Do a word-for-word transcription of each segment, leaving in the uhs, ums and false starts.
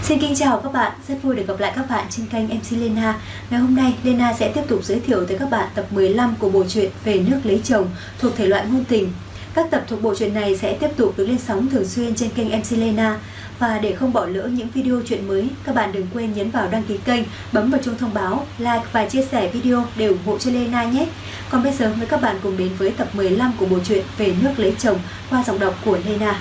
Xin kính chào các bạn, rất vui được gặp lại các bạn trên kênh em xê Lena. Ngày hôm nay, Lena sẽ tiếp tục giới thiệu tới các bạn tập mười lăm của bộ truyện Về nước lấy chồng thuộc thể loại ngôn tình. Các tập thuộc bộ truyện này sẽ tiếp tục được lên sóng thường xuyên trên kênh em xê Lena. Và để không bỏ lỡ những video truyện mới, các bạn đừng quên nhấn vào đăng ký kênh, bấm vào chuông thông báo, like và chia sẻ video để ủng hộ cho Lena nhé. Còn bây giờ mời các bạn cùng đến với tập mười lăm của bộ truyện Về nước lấy chồng qua giọng đọc của Lena.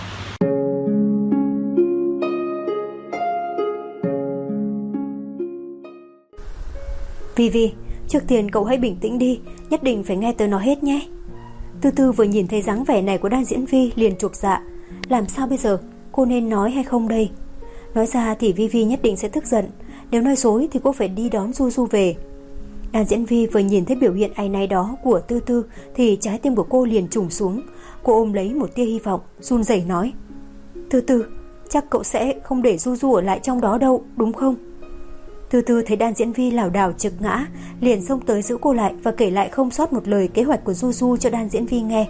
Vi Vi, trước tiên cậu hãy bình tĩnh đi, nhất định phải nghe tớ nói hết nhé. Tư Tư vừa nhìn thấy dáng vẻ này của Đan Diễn Vi liền chột dạ. Làm sao bây giờ, cô nên nói hay không đây? Nói ra thì Vi Vi nhất định sẽ tức giận, nếu nói dối thì cô phải đi đón Du Du về. Đan Diễn Vi vừa nhìn thấy biểu hiện áy náy đó của Tư Tư thì trái tim của cô liền trùng xuống. Cô ôm lấy một tia hy vọng, run rẩy nói: Tư Tư, chắc cậu sẽ không để Du Du ở lại trong đó đâu, đúng không? Tư Tư thấy Đan Diễn Vi lảo đảo trực ngã, liền xông tới giữ cô lại và kể lại không sót một lời kế hoạch của Du Du cho Đan Diễn Vi nghe.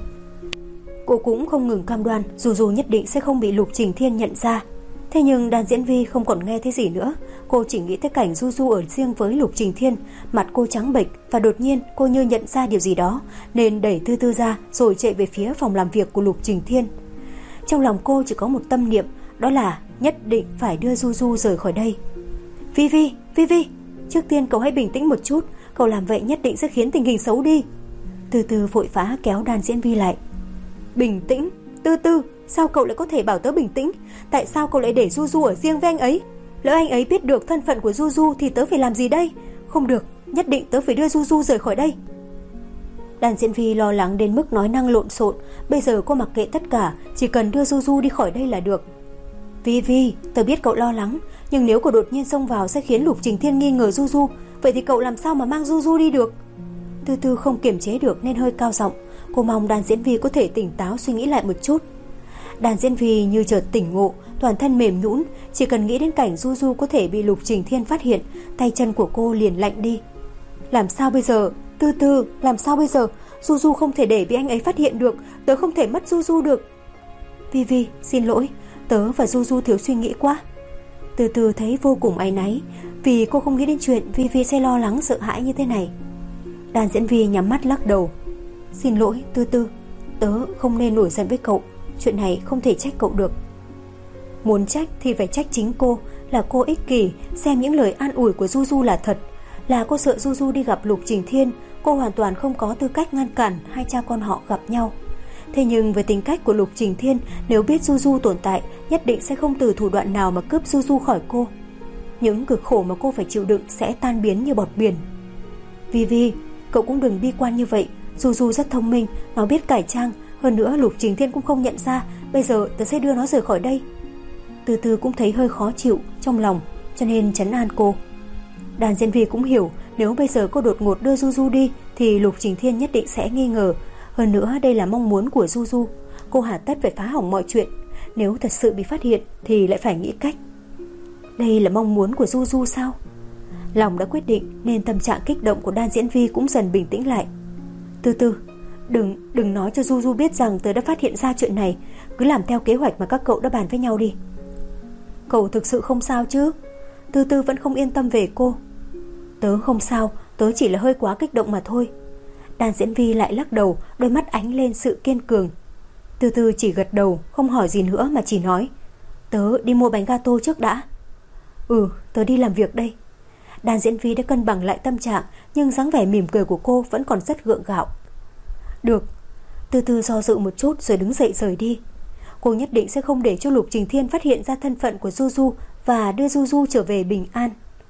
Cô cũng không ngừng cam đoan Du Du nhất định sẽ không bị Lục Trình Thiên nhận ra. Thế nhưng Đan Diễn Vi không còn nghe thấy gì nữa. Cô chỉ nghĩ tới cảnh Du Du ở riêng với Lục Trình Thiên. Mặt cô trắng bệch và đột nhiên cô như nhận ra điều gì đó, nên đẩy Tư Tư ra rồi chạy về phía phòng làm việc của Lục Trình Thiên. Trong lòng cô chỉ có một tâm niệm, đó là nhất định phải đưa Du Du rời khỏi đây. Vi Vi, Vi Vi, trước tiên cậu hãy bình tĩnh một chút, cậu làm vậy nhất định sẽ khiến tình hình xấu đi. Tư Tư vội vã kéo Đan Diễn Vi lại. Bình tĩnh? Tư Tư, sao cậu lại có thể bảo tớ bình tĩnh? Tại sao cậu lại để Du Du ở riêng với anh ấy? Lỡ anh ấy biết được thân phận của Du Du thì tớ phải làm gì đây? Không được, nhất định tớ phải đưa Du Du rời khỏi đây. Đan Diễn Vi lo lắng đến mức nói năng lộn xộn. Bây giờ cô mặc kệ tất cả, chỉ cần đưa Du Du đi khỏi đây là được. Vi Vi, tớ biết cậu lo lắng, nhưng nếu cậu đột nhiên xông vào sẽ khiến Lục Trình Thiên nghi ngờ Du Du, vậy thì cậu làm sao mà mang Du Du đi được? Tư Tư không kiềm chế được nên hơi cao giọng. Cô mong Đan Diễn Vi có thể tỉnh táo suy nghĩ lại một chút. Đan Diễn Vi như chợt tỉnh ngộ, toàn thân mềm nhũn, chỉ cần nghĩ đến cảnh Du Du có thể bị Lục Trình Thiên phát hiện, tay chân của cô liền lạnh đi. Làm sao bây giờ? Tư Tư, làm sao bây giờ? Du Du không thể để bị anh ấy phát hiện được, tớ không thể mất Du Du được. Vi Vi, xin lỗi, tớ và Du Du thiếu suy nghĩ quá. Tư Tư thấy vô cùng áy náy, vì cô không nghĩ đến chuyện Vi Vi sẽ lo lắng sợ hãi như thế này. Đan Diễn Vi nhắm mắt lắc đầu. Xin lỗi Tư Tư, tớ không nên nổi giận với cậu, chuyện này không thể trách cậu được. Muốn trách thì phải trách chính cô, là cô ích kỷ, xem những lời an ủi của Du Du là thật, là cô sợ Du Du đi gặp Lục Trình Thiên, cô hoàn toàn không có tư cách ngăn cản hai cha con họ gặp nhau. Thế nhưng với tính cách của Lục Trình Thiên, nếu biết Du Du tồn tại, nhất định sẽ không từ thủ đoạn nào mà cướp Du Du khỏi cô. Những cực khổ mà cô phải chịu đựng sẽ tan biến như bọt biển. Vi Vi, cậu cũng đừng bi quan như vậy, Du Du rất thông minh, nó biết cải trang, hơn nữa Lục Trình Thiên cũng không nhận ra, bây giờ tớ sẽ đưa nó rời khỏi đây. Tư Tư cũng thấy hơi khó chịu trong lòng, cho nên trấn an cô. Đan Diễn Vi cũng hiểu, nếu bây giờ cô đột ngột đưa Du Du đi thì Lục Trình Thiên nhất định sẽ nghi ngờ. Hơn nữa đây là mong muốn của Du Du, cô hà tất phải phá hỏng mọi chuyện. Nếu thật sự bị phát hiện thì lại phải nghĩ cách. Đây là mong muốn của Du Du sao? Lòng đã quyết định nên tâm trạng kích động của Đan Diễn Vi cũng dần bình tĩnh lại. Tư Tư, đừng, đừng nói cho Du Du biết rằng tớ đã phát hiện ra chuyện này, cứ làm theo kế hoạch mà các cậu đã bàn với nhau đi. Cậu thực sự không sao chứ? Tư Tư vẫn không yên tâm về cô. Tớ không sao, tớ chỉ là hơi quá kích động mà thôi. Đan Diễn Vi lại lắc đầu, đôi mắt ánh lên sự kiên cường. Tư Tư chỉ gật đầu, không hỏi gì nữa mà chỉ nói: Tớ đi mua bánh gato trước đã. Ừ, tớ đi làm việc đây. Đan Diễn Vi đã cân bằng lại tâm trạng, nhưng dáng vẻ mỉm cười của cô vẫn còn rất gượng gạo. Được. Tư Tư do dự một chút rồi đứng dậy rời đi. Cô nhất định sẽ không để cho Lục Trình Thiên phát hiện ra thân phận của Du Du và đưa Du Du trở về bình an.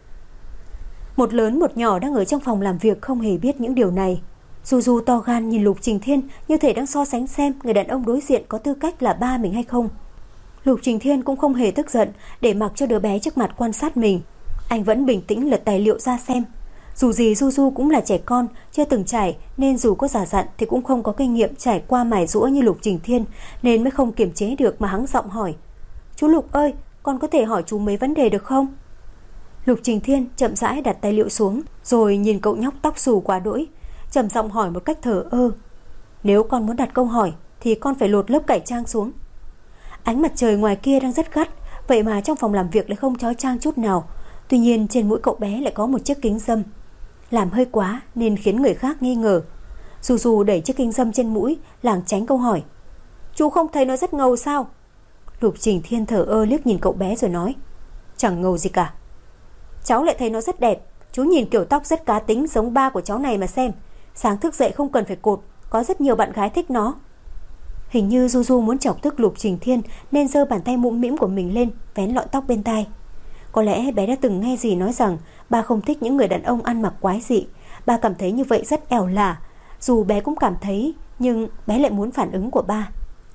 Một lớn một nhỏ đang ở trong phòng làm việc không hề biết những điều này. Du Du to gan nhìn Lục Trình Thiên như thể đang so sánh xem người đàn ông đối diện có tư cách là ba mình hay không. Lục Trình Thiên cũng không hề tức giận, để mặc cho đứa bé trước mặt quan sát mình. Anh vẫn bình tĩnh lật tài liệu ra xem. Dù gì Du Du cũng là trẻ con, chưa từng trải, nên dù có giả dặn thì cũng không có kinh nghiệm trải qua mài giũa như Lục Trình Thiên, nên mới không kiềm chế được mà hắng giọng hỏi: Chú Lục ơi, con có thể hỏi chú mấy vấn đề được không? Lục Trình Thiên chậm rãi đặt tài liệu xuống, rồi nhìn cậu nhóc tóc xù quá đỗi, trầm giọng hỏi một cách thờ ơ: Nếu con muốn đặt câu hỏi thì con phải lột lớp cải trang xuống. Ánh mặt trời ngoài kia đang rất gắt, Vậy mà trong phòng làm việc lại không chói chang chút nào. Tuy nhiên trên mũi cậu bé lại có một chiếc kính râm. Làm hơi quá nên khiến người khác nghi ngờ. Du Du đẩy chiếc kính râm trên mũi, lảng tránh câu hỏi. Chú không thấy nó rất ngầu sao? Lục Trình Thiên thở ơ liếc nhìn cậu bé rồi nói. Chẳng ngầu gì cả. Cháu lại thấy nó rất đẹp. Chú nhìn kiểu tóc rất cá tính giống ba của cháu này mà xem. Sáng thức dậy không cần phải cột, có rất nhiều bạn gái thích nó. Hình như Du Du muốn chọc tức Lục Trình Thiên nên giơ bàn tay mũm mĩm của mình lên, vén lọn tóc bên tai. Có lẽ bé đã từng nghe dì nói rằng ba không thích những người đàn ông ăn mặc quái dị. Ba cảm thấy như vậy rất ẻo lả. Dù bé cũng cảm thấy, nhưng bé lại muốn phản ứng của ba.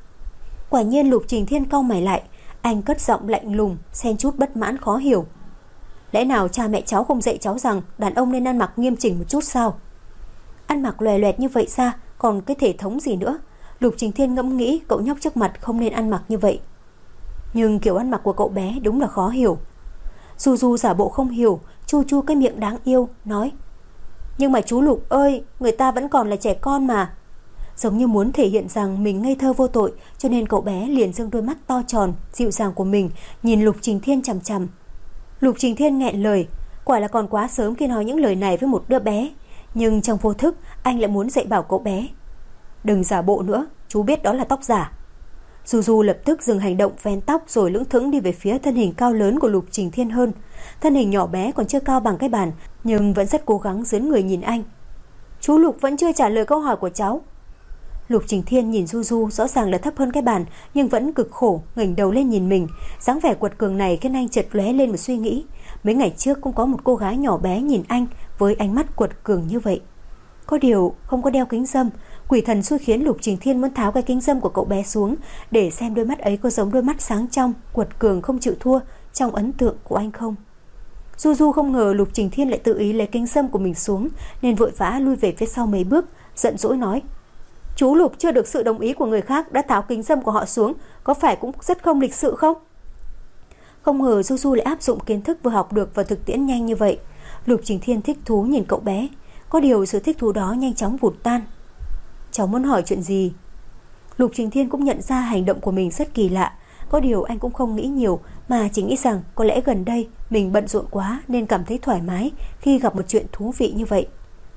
Quả nhiên Lục Trình Thiên cau mày lại. Anh cất giọng lạnh lùng, xen chút bất mãn khó hiểu. Lẽ nào cha mẹ cháu không dạy cháu rằng đàn ông nên ăn mặc nghiêm chỉnh một chút sao? Ăn mặc lòe loẹt như vậy ra, còn cái thể thống gì nữa? Lục Trình Thiên ngẫm nghĩ cậu nhóc trước mặt không nên ăn mặc như vậy. Nhưng kiểu ăn mặc của cậu bé đúng là khó hiểu. Du Du giả bộ không hiểu, chu chu cái miệng đáng yêu, nói. Nhưng mà chú Lục ơi, người ta vẫn còn là trẻ con mà. Giống như muốn thể hiện rằng mình ngây thơ vô tội, cho nên cậu bé liền dương đôi mắt to tròn, dịu dàng của mình, nhìn Lục Trình Thiên chằm chằm. Lục Trình Thiên nghẹn lời, quả là còn quá sớm khi nói những lời này với một đứa bé. Nhưng trong vô thức, anh lại muốn dạy bảo cậu bé. Đừng giả bộ nữa, chú biết đó là tóc giả. Du Du lập tức dừng hành động vén tóc rồi lững thững đi về phía thân hình cao lớn của Lục Trình Thiên hơn. Thân hình nhỏ bé còn chưa cao bằng cái bàn, nhưng vẫn rất cố gắng dướn người nhìn anh. Chú Lục vẫn chưa trả lời câu hỏi của cháu. Lục Trình Thiên nhìn Du Du rõ ràng là thấp hơn cái bàn, nhưng vẫn cực khổ ngẩng đầu lên nhìn mình. Dáng vẻ quật cường này khiến anh chợt lóe lên một suy nghĩ. Mấy ngày trước cũng có một cô gái nhỏ bé nhìn anh với ánh mắt quật cường như vậy. Có điều không có đeo kính râm. Quỷ thần xui khiến Lục Trình Thiên muốn tháo cái kính râm của cậu bé xuống để xem đôi mắt ấy có giống đôi mắt sáng trong, quật cường không chịu thua trong ấn tượng của anh không. Du Du không ngờ Lục Trình Thiên lại tự ý lấy kính râm của mình xuống, nên vội vã lui về phía sau mấy bước, giận dỗi nói. Chú Lục chưa được sự đồng ý của người khác đã tháo kính râm của họ xuống, có phải cũng rất không lịch sự không? Không ngờ Du Du lại áp dụng kiến thức vừa học được vào thực tiễn nhanh như vậy. Lục Trình Thiên thích thú nhìn cậu bé. Có điều sự thích thú đó nhanh chóng vụt tan. Cháu muốn hỏi chuyện gì? Lục Trình Thiên cũng nhận ra hành động của mình rất kỳ lạ. Có điều anh cũng không nghĩ nhiều, mà chỉ nghĩ rằng có lẽ gần đây mình bận rộn quá nên cảm thấy thoải mái khi gặp một chuyện thú vị như vậy.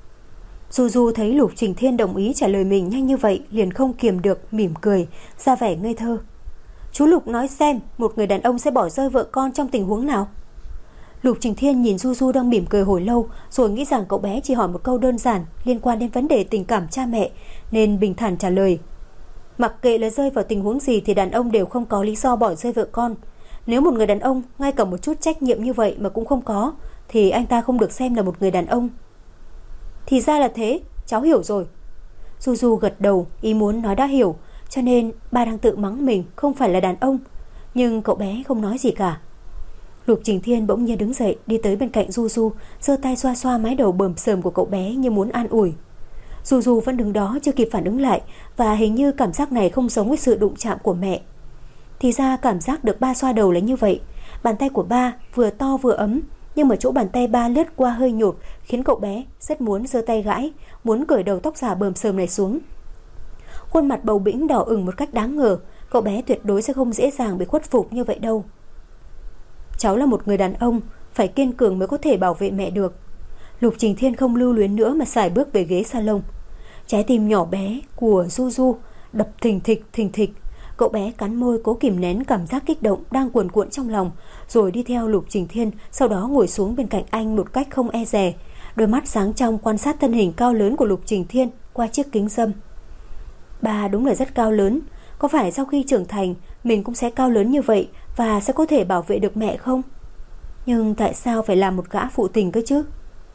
Du Du thấy Lục Trình Thiên đồng ý trả lời mình nhanh như vậy, liền không kiềm được mỉm cười, ra vẻ ngây thơ. Chú Lục nói xem, một người đàn ông sẽ bỏ rơi vợ con trong tình huống nào? Lục Trình Thiên nhìn Du Du đang mỉm cười hồi lâu, rồi nghĩ rằng cậu bé chỉ hỏi một câu đơn giản liên quan đến vấn đề tình cảm cha mẹ, nên bình thản trả lời. Mặc kệ là rơi vào tình huống gì thì đàn ông đều không có lý do bỏ rơi vợ con. Nếu một người đàn ông ngay cả một chút trách nhiệm như vậy mà cũng không có, thì anh ta không được xem là một người đàn ông. Thì ra là thế, cháu hiểu rồi. Du Du gật đầu, ý muốn nói đã hiểu, cho nên ba đang tự mắng mình không phải là đàn ông. Nhưng cậu bé không nói gì cả. Lục Trình Thiên bỗng nhiên đứng dậy, đi tới bên cạnh Du Du, giơ tay xoa xoa mái đầu bờm sờm của cậu bé như muốn an ủi. Du Du vẫn đứng đó chưa kịp phản ứng lại, và hình như cảm giác này không giống với sự đụng chạm của mẹ. Thì ra cảm giác được ba xoa đầu là như vậy. Bàn tay của ba vừa to vừa ấm, nhưng mà chỗ bàn tay ba lướt qua hơi nhột, khiến cậu bé rất muốn giơ tay gãi, muốn cởi đầu tóc giả bờm sờm này xuống. Khuôn mặt bầu bĩnh đỏ ửng một cách đáng ngờ. Cậu bé tuyệt đối sẽ không dễ dàng bị khuất phục như vậy đâu. Cháu là một người đàn ông, phải kiên cường mới có thể bảo vệ mẹ được. Lục Trình Thiên không lưu luyến nữa mà sải bước về ghế salon. Trái tim nhỏ bé của Du Du đập thình thịch thình thịch. Cậu bé cắn môi cố kìm nén cảm giác kích động đang cuồn cuộn trong lòng, rồi đi theo Lục Trình Thiên, sau đó ngồi xuống bên cạnh anh một cách không e dè. Đôi mắt sáng trong quan sát thân hình cao lớn của Lục Trình Thiên qua chiếc kính râm. Ba đúng là rất cao lớn. Có phải sau khi trưởng thành mình cũng sẽ cao lớn như vậy và sẽ có thể bảo vệ được mẹ không? Nhưng tại sao phải làm một gã phụ tình cơ chứ?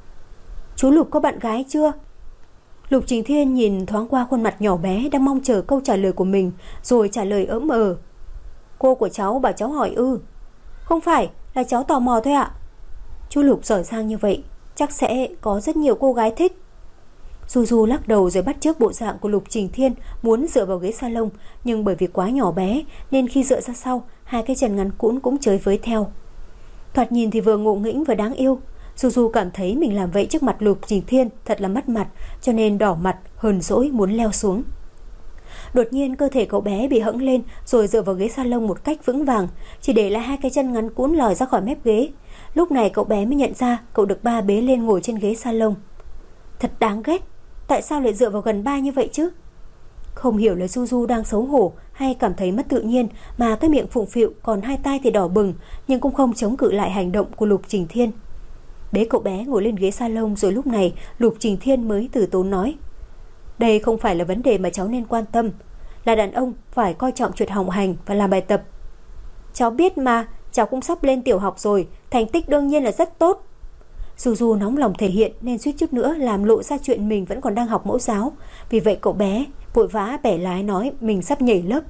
Chú Lục có bạn gái chưa? Lục Trình Thiên nhìn thoáng qua khuôn mặt nhỏ bé đang mong chờ câu trả lời của mình, rồi trả lời ỡm ờ. Cô của cháu bảo cháu hỏi ư? Không phải, là cháu tò mò thôi ạ. Chú Lục giỏi giang như vậy, chắc sẽ có rất nhiều cô gái thích. Du Du lắc đầu rồi bắt chước bộ dạng của Lục Trình Thiên, muốn dựa vào ghế salon, nhưng bởi vì quá nhỏ bé nên khi dựa ra sau, hai cái chân ngắn cũn cũng chới với theo. Thoạt nhìn thì vừa ngộ nghĩnh vừa đáng yêu. Du Du cảm thấy mình làm vậy trước mặt Lục Trình Thiên thật là mất mặt, cho nên đỏ mặt hờn dỗi muốn leo xuống. Đột nhiên cơ thể cậu bé bị hẫng lên rồi dựa vào ghế salon một cách vững vàng, chỉ để lại hai cái chân ngắn cũn lòi ra khỏi mép ghế. Lúc này cậu bé mới nhận ra cậu được ba bế lên ngồi trên ghế salon. Thật đáng ghét, tại sao lại dựa vào gần ba như vậy chứ? Không hiểu là Juju đang xấu hổ hay cảm thấy mất tự nhiên mà cái miệng phụng phịu, còn hai tay thì đỏ bừng, nhưng cũng không chống cự lại hành động của Lục Trình Thiên. Bế cậu bé ngồi lên ghế salon rồi lúc này Lục Trình Thiên mới từ tốn nói: đây không phải là vấn đề mà cháu nên quan tâm. Là đàn ông phải coi trọng chuyện học hành và làm bài tập. Cháu biết mà, cháu cũng sắp lên tiểu học rồi, thành tích đương nhiên là rất tốt. Juju nóng lòng thể hiện nên suýt chút nữa làm lộ ra chuyện mình vẫn còn đang học mẫu giáo. Vì vậy cậu bé vội vã bẻ lái nói mình sắp nhảy lớp.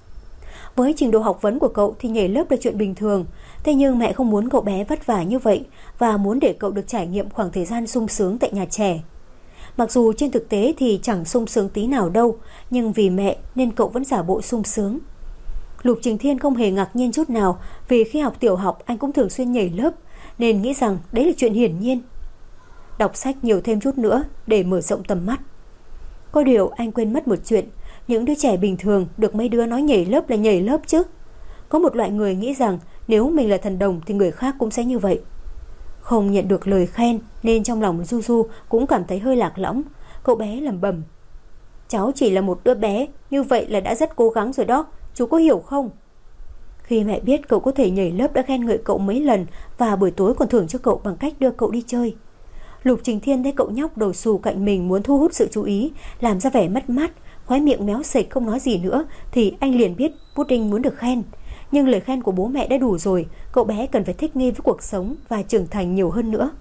Với trình độ học vấn của cậu thì nhảy lớp là chuyện bình thường. Thế nhưng mẹ không muốn cậu bé vất vả như vậy và muốn để cậu được trải nghiệm khoảng thời gian sung sướng tại nhà trẻ. Mặc dù trên thực tế thì chẳng sung sướng tí nào đâu, nhưng vì mẹ nên cậu vẫn giả bộ sung sướng. Lục Trình Thiên không hề ngạc nhiên chút nào, vì khi học tiểu học anh cũng thường xuyên nhảy lớp, nên nghĩ rằng đấy là chuyện hiển nhiên. Đọc sách nhiều thêm chút nữa để mở rộng tầm mắt. Có điều anh quên mất một chuyện, những đứa trẻ bình thường được mấy đứa nói nhảy lớp là nhảy lớp chứ. Có một loại người nghĩ rằng nếu mình là thần đồng thì người khác cũng sẽ như vậy. Không nhận được lời khen nên trong lòng Juju cũng cảm thấy hơi lạc lõng. Cậu bé lẩm bẩm: cháu chỉ là một đứa bé, như vậy là đã rất cố gắng rồi đó, chú có hiểu không? Khi mẹ biết cậu có thể nhảy lớp đã khen ngợi cậu mấy lần, và buổi tối còn thưởng cho cậu bằng cách đưa cậu đi chơi. Lục Trình Thiên thấy cậu nhóc đầu xù cạnh mình muốn thu hút sự chú ý, làm ra vẻ mất mát, khóe miệng méo sệch không nói gì nữa, thì anh liền biết Pudding muốn được khen. Nhưng lời khen của bố mẹ đã đủ rồi, cậu bé cần phải thích nghi với cuộc sống và trưởng thành nhiều hơn nữa.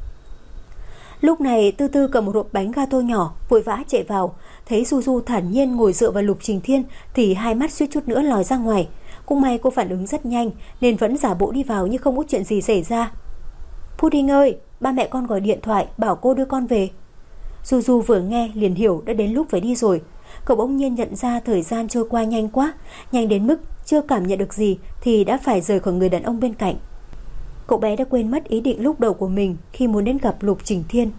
Lúc này Tư Tư cầm một hộp bánh gato nhỏ, vội vã chạy vào, thấy Juju thản nhiên ngồi dựa vào Lục Trình Thiên thì hai mắt suýt chút nữa lòi ra ngoài. Cũng may cô phản ứng rất nhanh nên vẫn giả bộ đi vào như không có chuyện gì xảy ra. Pudding ơi, ba mẹ con gọi điện thoại bảo cô đưa con về. Juju vừa nghe liền hiểu đã đến lúc phải đi rồi. Cậu bỗng nhiên nhận ra thời gian trôi qua nhanh quá, nhanh đến mức chưa cảm nhận được gì thì đã phải rời khỏi người đàn ông bên cạnh. Cậu bé đã quên mất ý định lúc đầu của mình khi muốn đến gặp Lục Trình Thiên.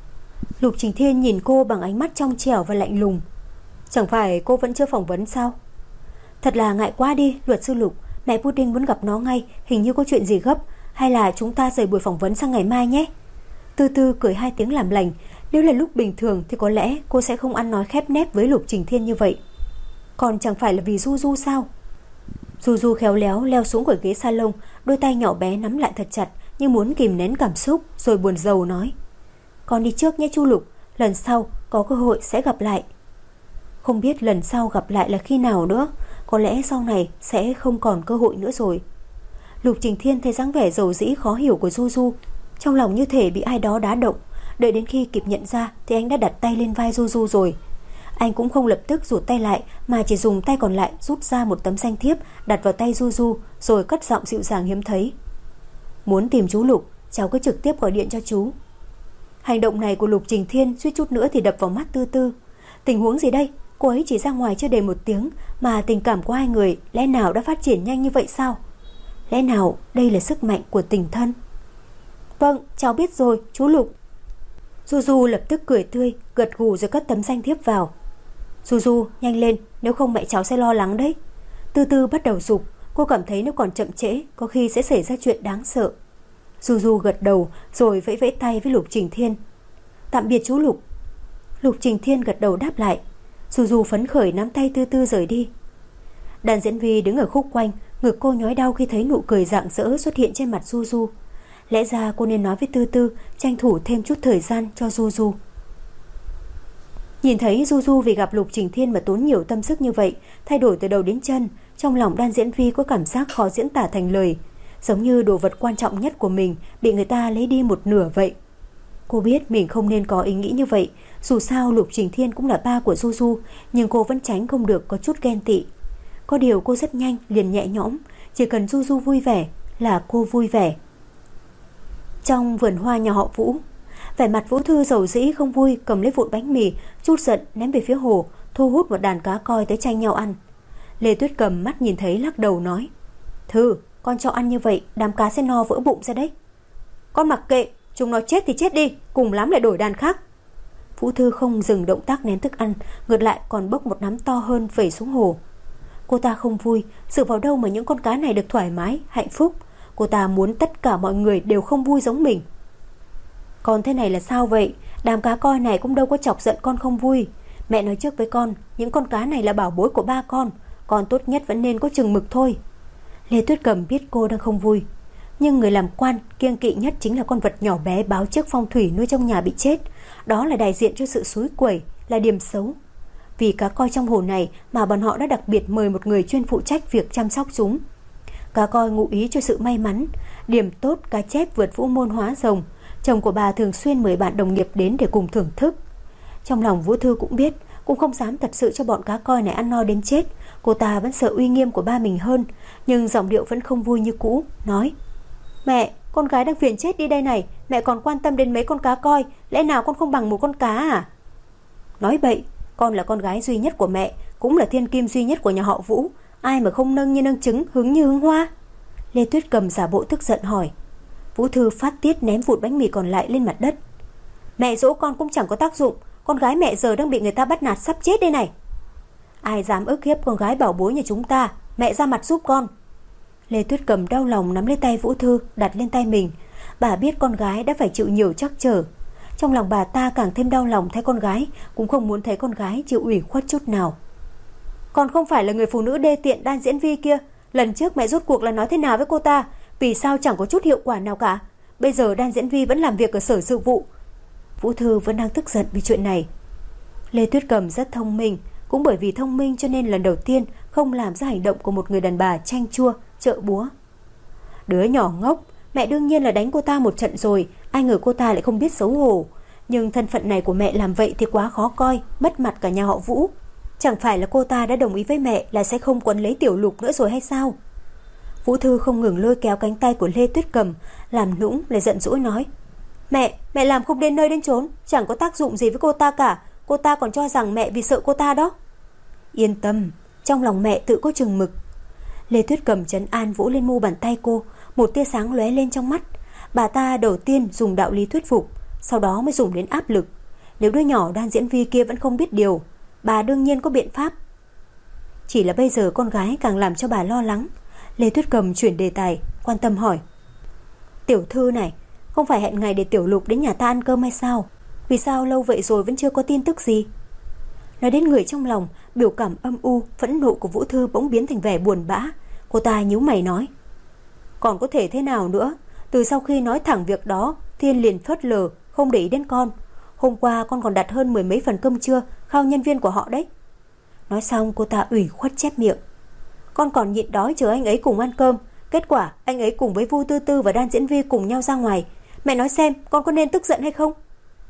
Lục Trình Thiên nhìn cô bằng ánh mắt trong trẻo và lạnh lùng. Chẳng phải cô vẫn chưa phỏng vấn sao? Thật là ngại quá đi, luật sư Lục. Mẹ Pudding muốn gặp nó ngay, hình như có chuyện gì gấp. Hay là chúng ta rời buổi phỏng vấn sang ngày mai nhé? Tư Tư cười hai tiếng làm lành. Nếu là lúc bình thường thì có lẽ cô sẽ không ăn nói khép nép với Lục Trình Thiên như vậy. Còn chẳng phải là vì Juju sao? Juju khéo léo leo xuống khỏi ghế salon, đôi tay nhỏ bé nắm lại thật chặt như muốn kìm nén cảm xúc, rồi buồn rầu nói: con đi trước nhé chú Lục, lần sau có cơ hội sẽ gặp lại. Không biết lần sau gặp lại là khi nào nữa, có lẽ sau này sẽ không còn cơ hội nữa rồi. Lục Trình Thiên thấy dáng vẻ dầu dĩ khó hiểu của Juju, trong lòng như thể bị ai đó đá động. Đợi đến khi kịp nhận ra thì anh đã đặt tay lên vai Juju rồi. Anh cũng không lập tức rụt tay lại, mà chỉ dùng tay còn lại rút ra một tấm danh thiếp đặt vào tay Juju, rồi cất giọng dịu dàng hiếm thấy: muốn tìm chú Lục, cháu cứ trực tiếp gọi điện cho chú. Hành động này của Lục Trình Thiên suýt chút nữa thì đập vào mắt Tư Tư. Tình huống gì đây? Cô ấy chỉ ra ngoài chưa đầy một tiếng mà tình cảm của hai người lẽ nào đã phát triển nhanh như vậy sao? Lẽ nào đây là sức mạnh của tình thân? Vâng, cháu biết rồi, chú Lục. Juju lập tức cười tươi, gật gù rồi cất tấm danh thiếp vào. Juju, nhanh lên, nếu không mẹ cháu sẽ lo lắng đấy. Tư Tư bắt đầu giục, cô cảm thấy nếu còn chậm trễ có khi sẽ xảy ra chuyện đáng sợ. Juju gật đầu rồi vẫy vẫy tay với Lục Trình Thiên. Tạm biệt chú Lục. Lục Trình Thiên gật đầu đáp lại. Juju phấn khởi nắm tay Tư Tư rời đi. Đàn diễn viên đứng ở khúc quanh, ngực cô nhói đau khi thấy nụ cười rạng rỡ xuất hiện trên mặt Juju. Lẽ ra cô nên nói với Tư Tư tranh thủ thêm chút thời gian cho Juju. Nhìn thấy Juju vì gặp Lục Trình Thiên mà tốn nhiều tâm sức như vậy, thay đổi từ đầu đến chân, trong lòng đan diễn viên có cảm giác khó diễn tả thành lời, giống như đồ vật quan trọng nhất của mình bị người ta lấy đi một nửa vậy. Cô biết mình không nên có ý nghĩ như vậy, dù sao Lục Trình Thiên cũng là ba của Juju, nhưng cô vẫn tránh không được có chút ghen tị. Có điều cô rất nhanh liền nhẹ nhõm, chỉ cần Juju vui vẻ là cô vui vẻ. Trong vườn hoa nhà họ Vũ, vẻ mặt Vũ Thư dầu dĩ không vui, cầm lấy vụn bánh mì, chút giận ném về phía hồ, thu hút một đàn cá coi tới tranh nhau ăn. Lê Tuyết Cầm mắt nhìn thấy lắc đầu nói: Thư, con cho ăn như vậy đám cá sẽ no vỡ bụng ra đấy. Con mặc kệ, chúng nó chết thì chết đi, cùng lắm lại đổi đàn khác. Vũ Thư không dừng động tác ném thức ăn, ngược lại còn bốc một nắm to hơn vẩy xuống hồ. Cô ta không vui, dựa vào đâu mà những con cá này được thoải mái, hạnh phúc. Cô ta muốn tất cả mọi người đều không vui giống mình. Con thế này là sao vậy? Đám cá coi này cũng đâu có chọc giận con không vui. Mẹ nói trước với con, những con cá này là bảo bối của ba con, con tốt nhất vẫn nên có chừng mực thôi. Lê Tuyết Cầm biết cô đang không vui, nhưng người làm quan kiêng kỵ nhất chính là con vật nhỏ bé báo trước phong thủy nuôi trong nhà bị chết. Đó là đại diện cho sự xúi quẩy, là điểm xấu. Vì cá coi trong hồ này mà bọn họ đã đặc biệt mời một người chuyên phụ trách việc chăm sóc chúng. Cá coi ngụ ý cho sự may mắn. Điểm tốt cá chép vượt vũ môn hóa rồng. Chồng của bà thường xuyên mời bạn đồng nghiệp đến để cùng thưởng thức. Trong lòng Vũ Thư cũng biết, cũng không dám thật sự cho bọn cá coi này ăn no đến chết. Cô ta vẫn sợ uy nghiêm của ba mình hơn, nhưng giọng điệu vẫn không vui như cũ, nói: Mẹ, con gái đang phiền chết đi đây này, mẹ còn quan tâm đến mấy con cá coi, lẽ nào con không bằng một con cá à? Nói bậy, con là con gái duy nhất của mẹ, cũng là thiên kim duy nhất của nhà họ Vũ, ai mà không nâng như nâng trứng, hứng như hứng hoa. Lê Tuyết Cầm giả bộ tức giận hỏi. Vũ Thư phát tiết ném vụn bánh mì còn lại lên mặt đất. Mẹ dỗ con cũng chẳng có tác dụng, con gái mẹ giờ đang bị người ta bắt nạt sắp chết đây này. Ai dám ức hiếp con gái bảo bối nhà chúng ta, mẹ ra mặt giúp con. Lê Tuyết Cầm đau lòng nắm lấy tay Vũ Thư, đặt lên tay mình. Bà biết con gái đã phải chịu nhiều trắc trở. Trong lòng bà ta càng thêm đau lòng thấy con gái, cũng không muốn thấy con gái chịu ủy khuất chút nào. Con không phải là người phụ nữ đê tiện Đan Diễn Vi kia. Lần trước mẹ rốt cuộc là nói thế nào với cô ta? Vì sao chẳng có chút hiệu quả nào cả? Bây giờ Đan Diễn Vi vẫn làm việc ở sở sự vụ. Vũ Thư vẫn đang tức giận vì chuyện này. Lê Tuyết Cầm rất thông minh, cũng bởi vì thông minh cho nên lần đầu tiên không làm ra hành động của một người đàn bà chanh chua, chợ búa. Đứa nhỏ ngốc, mẹ đương nhiên là đánh cô ta một trận rồi, ai ngờ cô ta lại không biết xấu hổ. Nhưng thân phận này của mẹ làm vậy thì quá khó coi, mất mặt cả nhà họ Vũ. Chẳng phải là cô ta đã đồng ý với mẹ là sẽ không quấn lấy Tiểu Lục nữa rồi hay sao? Vũ Thư không ngừng lôi kéo cánh tay của Lê Tuyết Cầm, làm nũng lại giận dỗi nói: Mẹ, mẹ làm không đến nơi đến chốn, chẳng có tác dụng gì với cô ta cả. Cô ta còn cho rằng mẹ vì sợ cô ta đó. Yên tâm, trong lòng mẹ tự có chừng mực. Lê Tuyết Cầm trấn an vỗ lên mu bàn tay cô, một tia sáng lóe lên trong mắt. Bà ta đầu tiên dùng đạo lý thuyết phục, sau đó mới dùng đến áp lực. Nếu đứa nhỏ Đan Diễn Vi kia vẫn không biết điều, bà đương nhiên có biện pháp. Chỉ là bây giờ con gái càng làm cho bà lo lắng. Lê Tuyết Cầm chuyển đề tài, quan tâm hỏi: Tiểu Thư này, không phải hẹn ngày để Tiểu Lục đến nhà ta ăn cơm hay sao? Vì sao lâu vậy rồi vẫn chưa có tin tức gì? Nói đến người trong lòng, biểu cảm âm u, phẫn nộ của Vũ Thư bỗng biến thành vẻ buồn bã. Cô ta nhíu mày nói: Còn có thể thế nào nữa? Từ sau khi nói thẳng việc đó, Thiên liền phớt lờ, không để ý đến con. Hôm qua con còn đặt hơn mười mấy phần cơm trưa khao nhân viên của họ đấy. Nói xong cô ta ủy khuất chép miệng: Con còn nhịn đói chờ anh ấy cùng ăn cơm. Kết quả anh ấy cùng với Vu Tư Tư và Đan Diễn Vi cùng nhau ra ngoài. Mẹ nói xem con có nên tức giận hay không?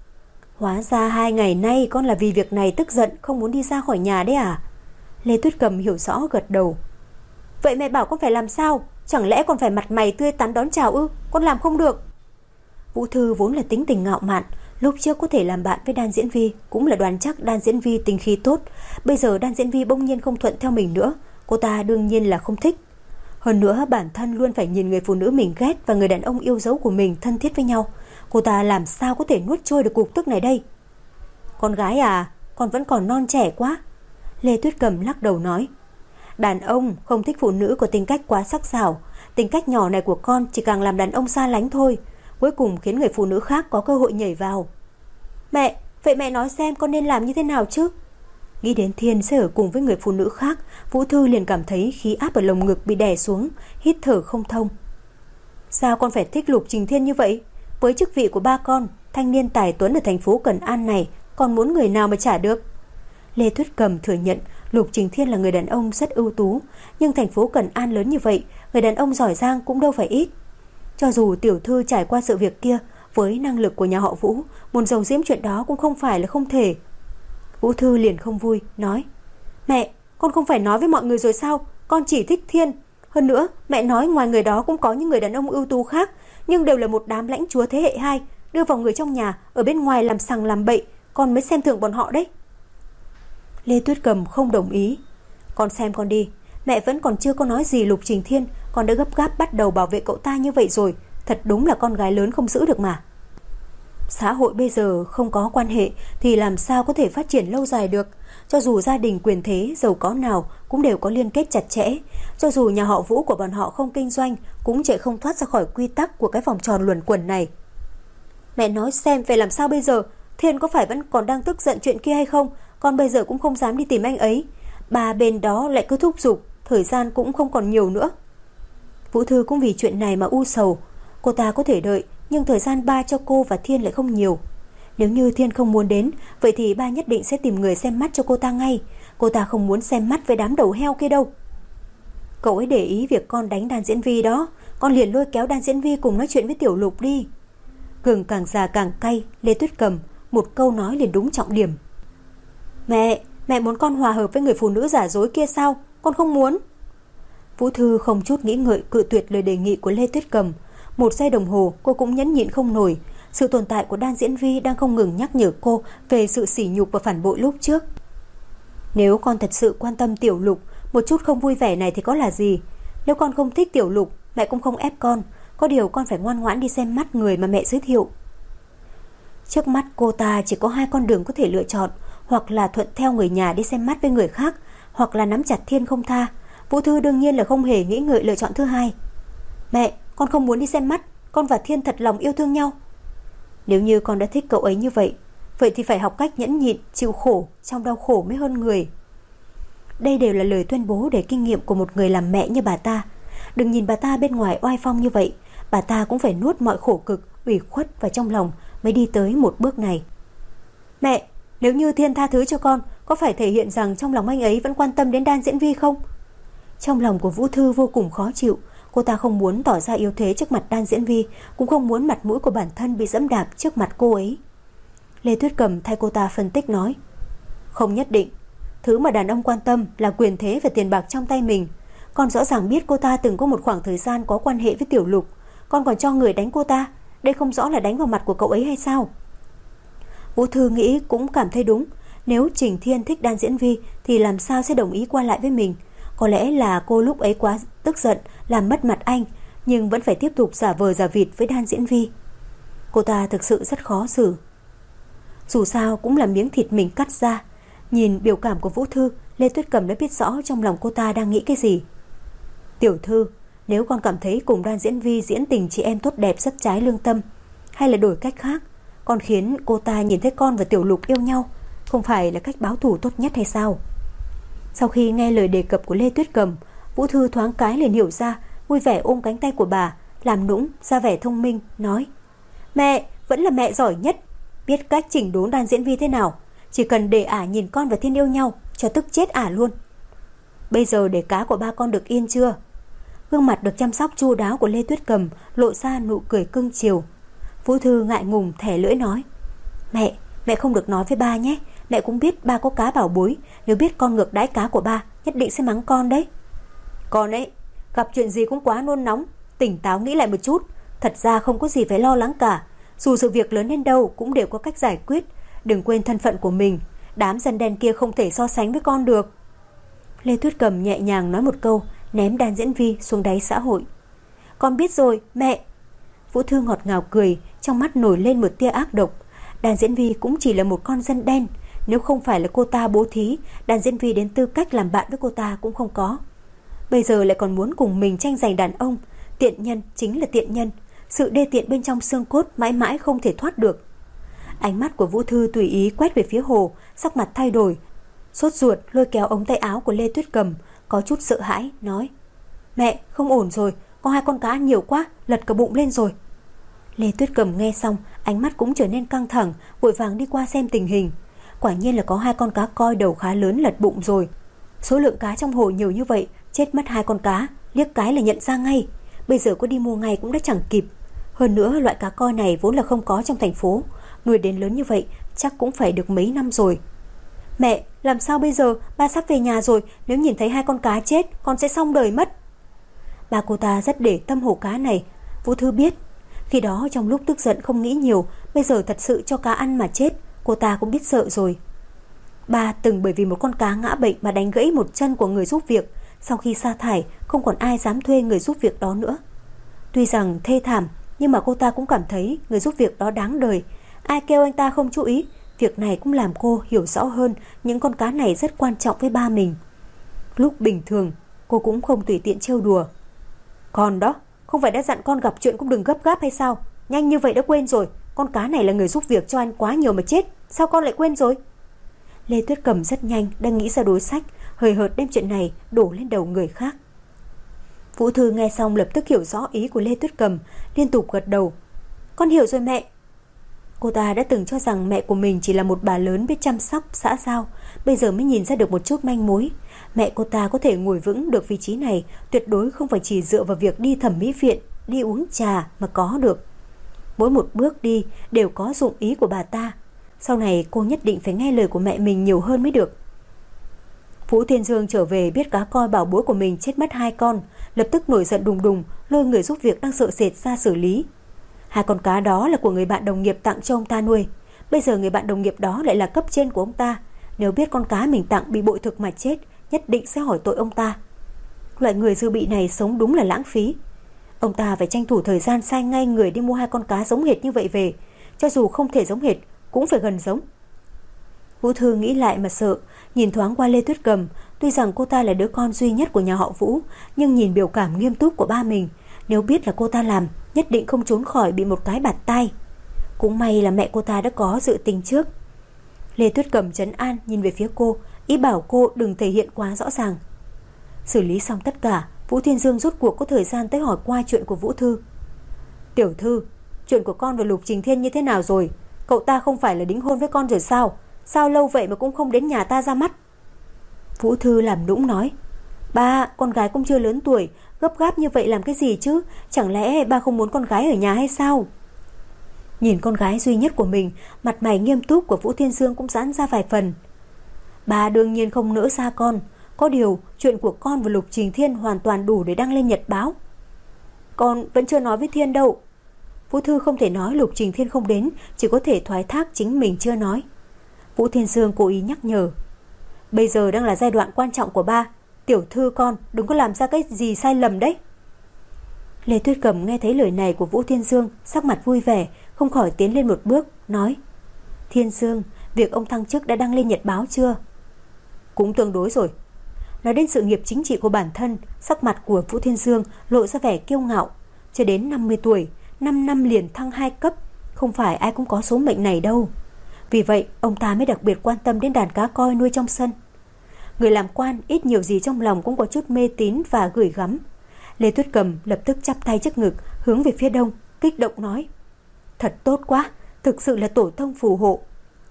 Hóa ra hai ngày nay con là vì việc này tức giận, không muốn đi ra khỏi nhà đấy à? Lê Tuyết Cầm hiểu rõ, gật đầu. Vậy mẹ bảo con phải làm sao? Chẳng lẽ còn phải mặt mày tươi tắn đón chào ư? Con làm không được. Vũ Thư vốn là tính tình ngạo mạn, lúc trước có thể làm bạn với Đan Diễn Vi, cũng là đoán chắc Đan Diễn Vi tính khí tốt. Bây giờ Đan Diễn Vi bỗng nhiên không thuận theo mình nữa, cô ta đương nhiên là không thích. Hơn nữa bản thân luôn phải nhìn người phụ nữ mình ghét và người đàn ông yêu dấu của mình thân thiết với nhau. Cô ta làm sao có thể nuốt trôi được cục tức này đây? Con gái à, con vẫn còn non trẻ quá. Lê Tuyết Cầm lắc đầu nói: Đàn ông không thích phụ nữ có tính cách quá sắc sảo. Tính cách nhỏ này của con chỉ càng làm đàn ông xa lánh thôi, cuối cùng khiến người phụ nữ khác có cơ hội nhảy vào. Mẹ, vậy mẹ nói xem con nên làm như thế nào chứ? Nghĩ đến Thiên sẽ ở cùng với người phụ nữ khác, Vũ Thư liền cảm thấy khí áp ở lồng ngực bị đè xuống, hít thở không thông. Sao con phải thích Lục Trình Thiên như vậy? Với chức vị của ba con, thanh niên tài tuấn ở thành phố Cần An này, còn muốn người nào mà trả được? Lê Tuyết Cầm thừa nhận Lục Trình Thiên là người đàn ông rất ưu tú, nhưng thành phố Cần An lớn như vậy, người đàn ông giỏi giang cũng đâu phải ít. Cho dù tiểu thư trải qua sự việc kia, với năng lực của nhà họ Vũ, muốn giấu giếm chuyện đó cũng không phải là không thể. Vũ Thư liền không vui, nói: Mẹ, con không phải nói với mọi người rồi sao? Con chỉ thích Thiên. Hơn nữa, mẹ nói ngoài người đó cũng có những người đàn ông ưu tú khác, nhưng đều là một đám lãnh chúa thế hệ hai, đưa vào người trong nhà, ở bên ngoài làm sằng làm bậy, con mới xem thường bọn họ đấy. Lê Tuyết Cầm không đồng ý. Con xem con đi, mẹ vẫn còn chưa có nói gì Lục Trình Thiên, con đã gấp gáp bắt đầu bảo vệ cậu ta như vậy rồi, thật đúng là con gái lớn không giữ được mà. Xã hội bây giờ không có quan hệ thì làm sao có thể phát triển lâu dài được. Cho dù gia đình quyền thế giàu có nào cũng đều có liên kết chặt chẽ. Cho dù nhà họ Vũ của bọn họ không kinh doanh cũng chạy không thoát ra khỏi quy tắc của cái vòng tròn luẩn quẩn này. Mẹ nói xem phải làm sao bây giờ? Thiên có phải vẫn còn đang tức giận chuyện kia hay không? Con bây giờ cũng không dám đi tìm anh ấy. Bà bên đó lại cứ thúc giục, thời gian cũng không còn nhiều nữa. Vũ Thư cũng vì chuyện này mà u sầu. Cô ta có thể đợi, nhưng thời gian ba cho cô và Thiên lại không nhiều. Nếu như Thiên không muốn đến, vậy thì ba nhất định sẽ tìm người xem mắt cho cô ta ngay. Cô ta không muốn xem mắt với đám đầu heo kia đâu. Cậu ấy để ý việc con đánh Đan Diễn Vi đó, con liền lôi kéo Đan Diễn Vi cùng nói chuyện với Tiểu Lục đi. Gừng càng già càng cay, Lê Tuyết Cầm một câu nói liền đúng trọng điểm. Mẹ, mẹ muốn con hòa hợp với người phụ nữ giả dối kia sao? Con không muốn. Vũ Thư không chút nghĩ ngợi cự tuyệt lời đề nghị của Lê Tuyết Cầm. Một giây đồng hồ cô cũng nhẫn nhịn không nổi. Sự tồn tại của Đan Diễn Vi đang không ngừng nhắc nhở cô về sự sỉ nhục và phản bội lúc trước. Nếu con thật sự quan tâm Tiểu Lục, một chút không vui vẻ này thì có là gì? Nếu con không thích Tiểu Lục, mẹ cũng không ép con. Có điều con phải ngoan ngoãn đi xem mắt người mà mẹ giới thiệu. Trước mắt cô ta chỉ có hai con đường có thể lựa chọn, hoặc là thuận theo người nhà đi xem mắt với người khác, hoặc là nắm chặt Thiên không tha. Vũ Thư đương nhiên là không hề nghĩ ngợi lựa chọn thứ hai. Mẹ, con không muốn đi xem mắt. Con và Thiên thật lòng yêu thương nhau. Nếu như con đã thích cậu ấy như vậy, vậy thì phải học cách nhẫn nhịn, chịu khổ, trong đau khổ mới hơn người. Đây đều là lời tuyên bố để kinh nghiệm của một người làm mẹ như bà ta. Đừng nhìn bà ta bên ngoài oai phong như vậy, bà ta cũng phải nuốt mọi khổ cực, ủy khuất vào trong lòng mới đi tới một bước này. Mẹ, nếu như Thiên tha thứ cho con, có phải thể hiện rằng trong lòng anh ấy vẫn quan tâm đến Đan Diễn Vi không? Trong lòng của Vũ Thư vô cùng khó chịu. Cô ta không muốn tỏ ra yếu thế trước mặt Đan Diễn Vi, cũng không muốn mặt mũi của bản thân bị dẫm đạp trước mặt cô ấy. Lê Tuyết Cầm thay cô ta phân tích nói: Không nhất định. Thứ mà đàn ông quan tâm là quyền thế và tiền bạc trong tay mình. Con rõ ràng biết cô ta từng có một khoảng thời gian có quan hệ với Tiểu Lục. Con còn cho người đánh cô ta. Đây không rõ là đánh vào mặt của cậu ấy hay sao? Vũ Thư nghĩ cũng cảm thấy đúng. Nếu Trình Thiên thích Đan Diễn Vi thì làm sao sẽ đồng ý qua lại với mình? Có lẽ là cô lúc ấy quá tức giận làm mất mặt anh, nhưng vẫn phải tiếp tục giả vờ giả vịt với Đan Diễn Vi. Cô ta thực sự rất khó xử. Dù sao cũng là miếng thịt mình cắt ra. Nhìn biểu cảm của Vũ Thư, Lê Tuyết Cầm đã biết rõ trong lòng cô ta đang nghĩ cái gì. Tiểu thư, nếu con cảm thấy cùng Đan Diễn Vi diễn tình chị em tốt đẹp rất trái lương tâm, hay là đổi cách khác, con khiến cô ta nhìn thấy con và Tiểu Lục yêu nhau, không phải là cách báo thù tốt nhất hay sao? Sau khi nghe lời đề cập của Lê Tuyết Cầm, Vũ Thư thoáng cái liền hiểu ra, vui vẻ ôm cánh tay của bà, làm nũng ra vẻ thông minh, nói: Mẹ, vẫn là mẹ giỏi nhất, biết cách chỉnh đốn Đan Diễn Vi thế nào. Chỉ cần để ả nhìn con và Thiên yêu nhau, cho tức chết ả luôn. Bây giờ để cá của ba con được yên chưa? Gương mặt được chăm sóc chu đáo của Lê Tuyết Cầm lộ ra nụ cười cưng chiều. Vũ Thư ngại ngùng thẻ lưỡi nói: Mẹ, mẹ không được nói với ba nhé. Mẹ cũng biết ba có cá bảo bối, nếu biết con ngược đãi cá của ba, nhất định sẽ mắng con đấy. Con ấy, gặp chuyện gì cũng quá nôn nóng, tỉnh táo nghĩ lại một chút. Thật ra không có gì phải lo lắng cả. Dù sự việc lớn đến đâu cũng đều có cách giải quyết. Đừng quên thân phận của mình. Đám dân đen kia không thể so sánh với con được. Lê Tuyết Cầm nhẹ nhàng nói một câu, ném Đan Diễn Vi xuống đáy xã hội. Con biết rồi, mẹ. Vũ Thư ngọt ngào cười, trong mắt nổi lên một tia ác độc. Đan Diễn Vi cũng chỉ là một con dân đen. Nếu không phải là cô ta bố thí, Đan Diễn Vi đến tư cách làm bạn với cô ta cũng không có. Bây giờ lại còn muốn cùng mình tranh giành đàn ông. Tiện nhân chính là tiện nhân. Sự đê tiện bên trong xương cốt mãi mãi không thể thoát được. Ánh mắt của Vũ Thư tùy ý quét về phía Hồ, sắc mặt thay đổi, sốt ruột lôi kéo ống tay áo của Lê Tuyết Cầm, có chút sợ hãi, nói: Mẹ, không ổn rồi, có hai con cá ăn nhiều quá, lật cả bụng lên rồi. Lê Tuyết Cầm nghe xong, ánh mắt cũng trở nên căng thẳng, vội vàng đi qua xem tình hình. Quả nhiên là có hai con cá coi đầu khá lớn lật bụng rồi. Số lượng cá trong hồ nhiều như vậy, chết mất hai con cá, liếc cái là nhận ra ngay. Bây giờ có đi mua ngay cũng đã chẳng kịp. Hơn nữa loại cá coi này vốn là không có trong thành phố, nuôi đến lớn như vậy chắc cũng phải được mấy năm rồi. Mẹ, làm sao bây giờ? Ba sắp về nhà rồi, nếu nhìn thấy hai con cá chết, con sẽ xong đời mất. Ba cô ta rất để tâm hồ cá này. Vũ Thư biết. Khi đó trong lúc tức giận không nghĩ nhiều, bây giờ thật sự cho cá ăn mà chết, cô ta cũng biết sợ rồi. Ba từng bởi vì một con cá ngã bệnh mà đánh gãy một chân của người giúp việc. Sau khi sa thải, không còn ai dám thuê người giúp việc đó nữa. Tuy rằng thê thảm, nhưng mà cô ta cũng cảm thấy người giúp việc đó đáng đời. Ai kêu anh ta không chú ý? Việc này cũng làm cô hiểu rõ hơn những con cá này rất quan trọng với ba mình. Lúc bình thường cô cũng không tùy tiện trêu đùa. Con đó, không phải đã dặn con gặp chuyện cũng đừng gấp gáp hay sao? Nhanh như vậy đã quên rồi. Con cá này là người giúp việc cho anh quá nhiều mà chết. Sao con lại quên rồi? Lê Tuyết Cầm rất nhanh đang nghĩ ra đối sách, hời hợt đem chuyện này đổ lên đầu người khác. Vũ Thư nghe xong lập tức hiểu rõ ý của Lê Tuyết Cầm, liên tục gật đầu. Con hiểu rồi mẹ. Cô ta đã từng cho rằng mẹ của mình chỉ là một bà lớn biết chăm sóc, xã giao, bây giờ mới nhìn ra được một chút manh mối. Mẹ cô ta có thể ngồi vững được vị trí này tuyệt đối không phải chỉ dựa vào việc đi thẩm mỹ viện, đi uống trà mà có được. Mỗi một bước đi đều có dụng ý của bà ta. Sau này cô nhất định phải nghe lời của mẹ mình nhiều hơn mới được. Vũ Thiên Dương trở về biết cá coi bảo bối của mình chết mất hai con, lập tức nổi giận đùng đùng, lôi người giúp việc đang sợ sệt ra xử lý. Hai con cá đó là của người bạn đồng nghiệp tặng cho ông ta nuôi. Bây giờ người bạn đồng nghiệp đó lại là cấp trên của ông ta. Nếu biết con cá mình tặng bị bội thực mà chết, nhất định sẽ hỏi tội ông ta. Loại người dư bị này sống đúng là lãng phí. Ông ta phải tranh thủ thời gian sai ngay người đi mua hai con cá giống hệt như vậy về. Cho dù không thể giống hệt, cũng phải gần giống. Vũ Thư nghĩ lại mà sợ, nhìn thoáng qua Lê Tuyết Cầm. Tuy rằng cô ta là đứa con duy nhất của nhà họ Vũ, nhưng nhìn biểu cảm nghiêm túc của ba mình, nếu biết là cô ta làm, nhất định không trốn khỏi bị một cái bạt tai. Cũng may là mẹ cô ta đã có dự tính trước. Lê Tuyết Cầm trấn an nhìn về phía cô, ý bảo cô đừng thể hiện quá rõ ràng. Xử lý xong tất cả, Vũ Thiên Dương rốt cuộc có thời gian tới hỏi qua chuyện của Vũ Thư. Tiểu thư, chuyện của con và Lục Trình Thiên như thế nào rồi? Cậu ta không phải là đính hôn với con rồi sao? Sao lâu vậy mà cũng không đến nhà ta ra mắt? Vũ Thư làm nũng nói. Ba, con gái cũng chưa lớn tuổi, gấp gáp như vậy làm cái gì chứ? Chẳng lẽ ba không muốn con gái ở nhà hay sao? Nhìn con gái duy nhất của mình, mặt mày nghiêm túc của Vũ Thiên Dương cũng giãn ra vài phần. Ba đương nhiên không nỡ xa con. Có điều chuyện của con và Lục Trình Thiên hoàn toàn đủ để đăng lên nhật báo. Con vẫn chưa nói với Thiên đâu. Vũ Thư không thể nói Lục Trình Thiên không đến, chỉ có thể thoái thác chính mình chưa nói. Vũ Thiên Dương cố ý nhắc nhở. Bây giờ đang là giai đoạn quan trọng của ba. Tiểu thư con đừng có làm ra cái gì sai lầm đấy. Lê Tuyết Cầm nghe thấy lời này của Vũ Thiên Dương, sắc mặt vui vẻ, không khỏi tiến lên một bước, nói. Thiên Dương, việc ông thăng chức đã đăng lên nhật báo chưa? Cũng tương đối rồi. Nói đến sự nghiệp chính trị của bản thân, sắc mặt của Vũ Thiên Dương lộ ra vẻ kiêu ngạo. Cho đến năm mươi tuổi, năm năm liền thăng hai cấp, không phải ai cũng có số mệnh này đâu. Vì vậy, ông ta mới đặc biệt quan tâm đến đàn cá coi nuôi trong sân. Người làm quan ít nhiều gì trong lòng cũng có chút mê tín và gửi gắm. Lê Tuyết Cầm lập tức chắp tay trước ngực, hướng về phía đông, kích động nói. Thật tốt quá, thực sự là tổ tông phù hộ.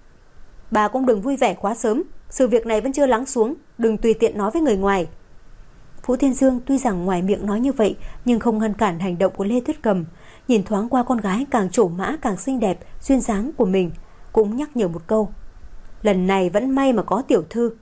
Bà cũng đừng vui vẻ quá sớm, sự việc này vẫn chưa lắng xuống, đừng tùy tiện nói với người ngoài. Vũ Thiên Dương tuy rằng ngoài miệng nói như vậy, nhưng không ngăn cản hành động của Lê Tuyết Cầm. Nhìn thoáng qua con gái càng trổ mã càng xinh đẹp, duyên dáng của mình, cũng nhắc nhở một câu. Lần này vẫn may mà có tiểu thư.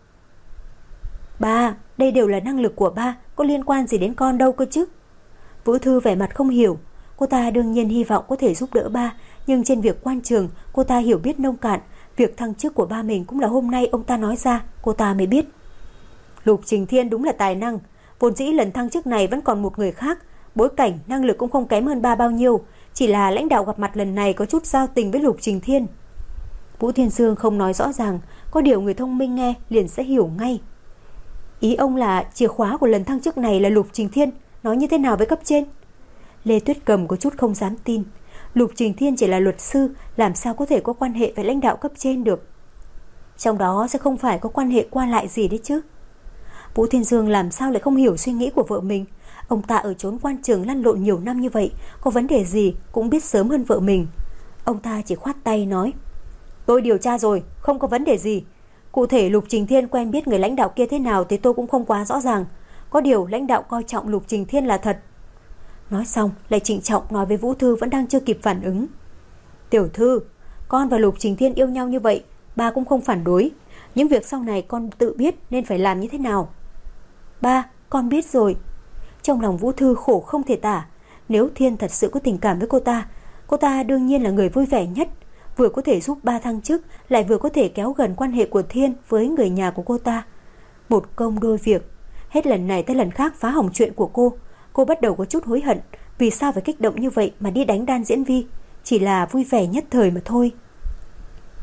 Ba, đây đều là năng lực của ba, có liên quan gì đến con đâu cơ chứ? Vũ Thư vẻ mặt không hiểu. Cô ta đương nhiên hy vọng có thể giúp đỡ ba, nhưng trên việc quan trường, cô ta hiểu biết nông cạn. Việc thăng chức của ba mình cũng là hôm nay ông ta nói ra, cô ta mới biết. Lục Trình Thiên đúng là tài năng. Vốn dĩ lần thăng chức này vẫn còn một người khác, bối cảnh, năng lực cũng không kém hơn ba bao nhiêu. Chỉ là lãnh đạo gặp mặt lần này có chút giao tình với Lục Trình Thiên. Vũ Thiên Dương không nói rõ ràng, có điều người thông minh nghe liền sẽ hiểu ngay. Ý ông là chìa khóa của lần thăng chức này là Lục Trình Thiên, nói như thế nào với cấp trên? Lê Tuyết Cầm có chút không dám tin. Lục Trình Thiên chỉ là luật sư, làm sao có thể có quan hệ với lãnh đạo cấp trên được? Trong đó sẽ không phải có quan hệ qua lại gì đấy chứ? Vũ Thiên Dương làm sao lại không hiểu suy nghĩ của vợ mình? Ông ta ở chốn quan trường lăn lộn nhiều năm như vậy, có vấn đề gì cũng biết sớm hơn vợ mình. Ông ta chỉ khoát tay nói. Tôi điều tra rồi, không có vấn đề gì. Cụ thể Lục Trình Thiên quen biết người lãnh đạo kia thế nào thì tôi cũng không quá rõ ràng. Có điều lãnh đạo coi trọng Lục Trình Thiên là thật. Nói xong lại trịnh trọng nói với Vũ Thư vẫn đang chưa kịp phản ứng. Tiểu thư, con và Lục Trình Thiên yêu nhau như vậy, ba cũng không phản đối. Những việc sau này con tự biết nên phải làm như thế nào. Ba, con biết rồi. Trong lòng Vũ Thư khổ không thể tả. Nếu Thiên thật sự có tình cảm với cô ta, cô ta đương nhiên là người vui vẻ nhất. Vừa có thể giúp ba thăng chức, lại vừa có thể kéo gần quan hệ của Thiên với người nhà của cô ta. Một công đôi việc. Hết lần này tới lần khác phá hỏng chuyện của cô. Cô bắt đầu có chút hối hận. Vì sao phải kích động như vậy mà đi đánh Đan Diễn Vi? Chỉ là vui vẻ nhất thời mà thôi.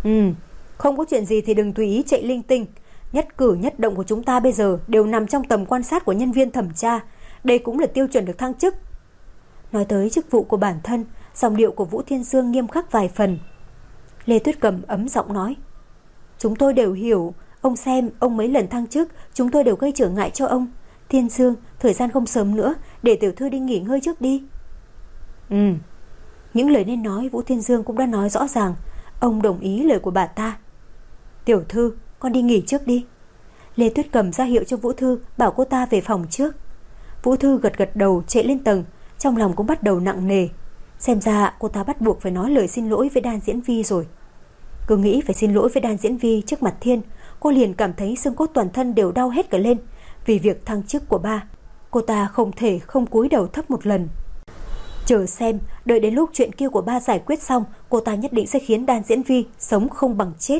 Ừ, không có chuyện gì thì đừng tùy ý chạy linh tinh. Nhất cử nhất động của chúng ta bây giờ đều nằm trong tầm quan sát của nhân viên thẩm tra. Đây cũng là tiêu chuẩn được thăng chức. Nói tới chức vụ của bản thân, giọng điệu của Vũ Thiên Dương nghiêm khắc vài phần. Lê Tuyết Cầm ấm giọng nói: Chúng tôi đều hiểu. Ông xem, ông mấy lần thăng chức chúng tôi đều gây trở ngại cho ông. Thiên Dương, thời gian không sớm nữa, để tiểu thư đi nghỉ ngơi trước đi. Ừ. Những lời nên nói Vũ Thiên Dương cũng đã nói rõ ràng. Ông đồng ý lời của bà ta. Tiểu thư, con đi nghỉ trước đi. Lê Tuyết Cầm ra hiệu cho Vũ Thư, bảo cô ta về phòng trước. Vũ Thư gật gật đầu chạy lên tầng, trong lòng cũng bắt đầu nặng nề. Xem ra cô ta bắt buộc phải nói lời xin lỗi với Đan Diễn Vi rồi. Cứ nghĩ phải xin lỗi với Đan Diễn Vi trước mặt Thiên, cô liền cảm thấy xương cốt toàn thân đều đau hết cả lên. Vì việc thăng chức của ba, cô ta không thể không cúi đầu thấp một lần. Chờ xem, đợi đến lúc chuyện kia của ba giải quyết xong, cô ta nhất định sẽ khiến Đan Diễn Vi sống không bằng chết.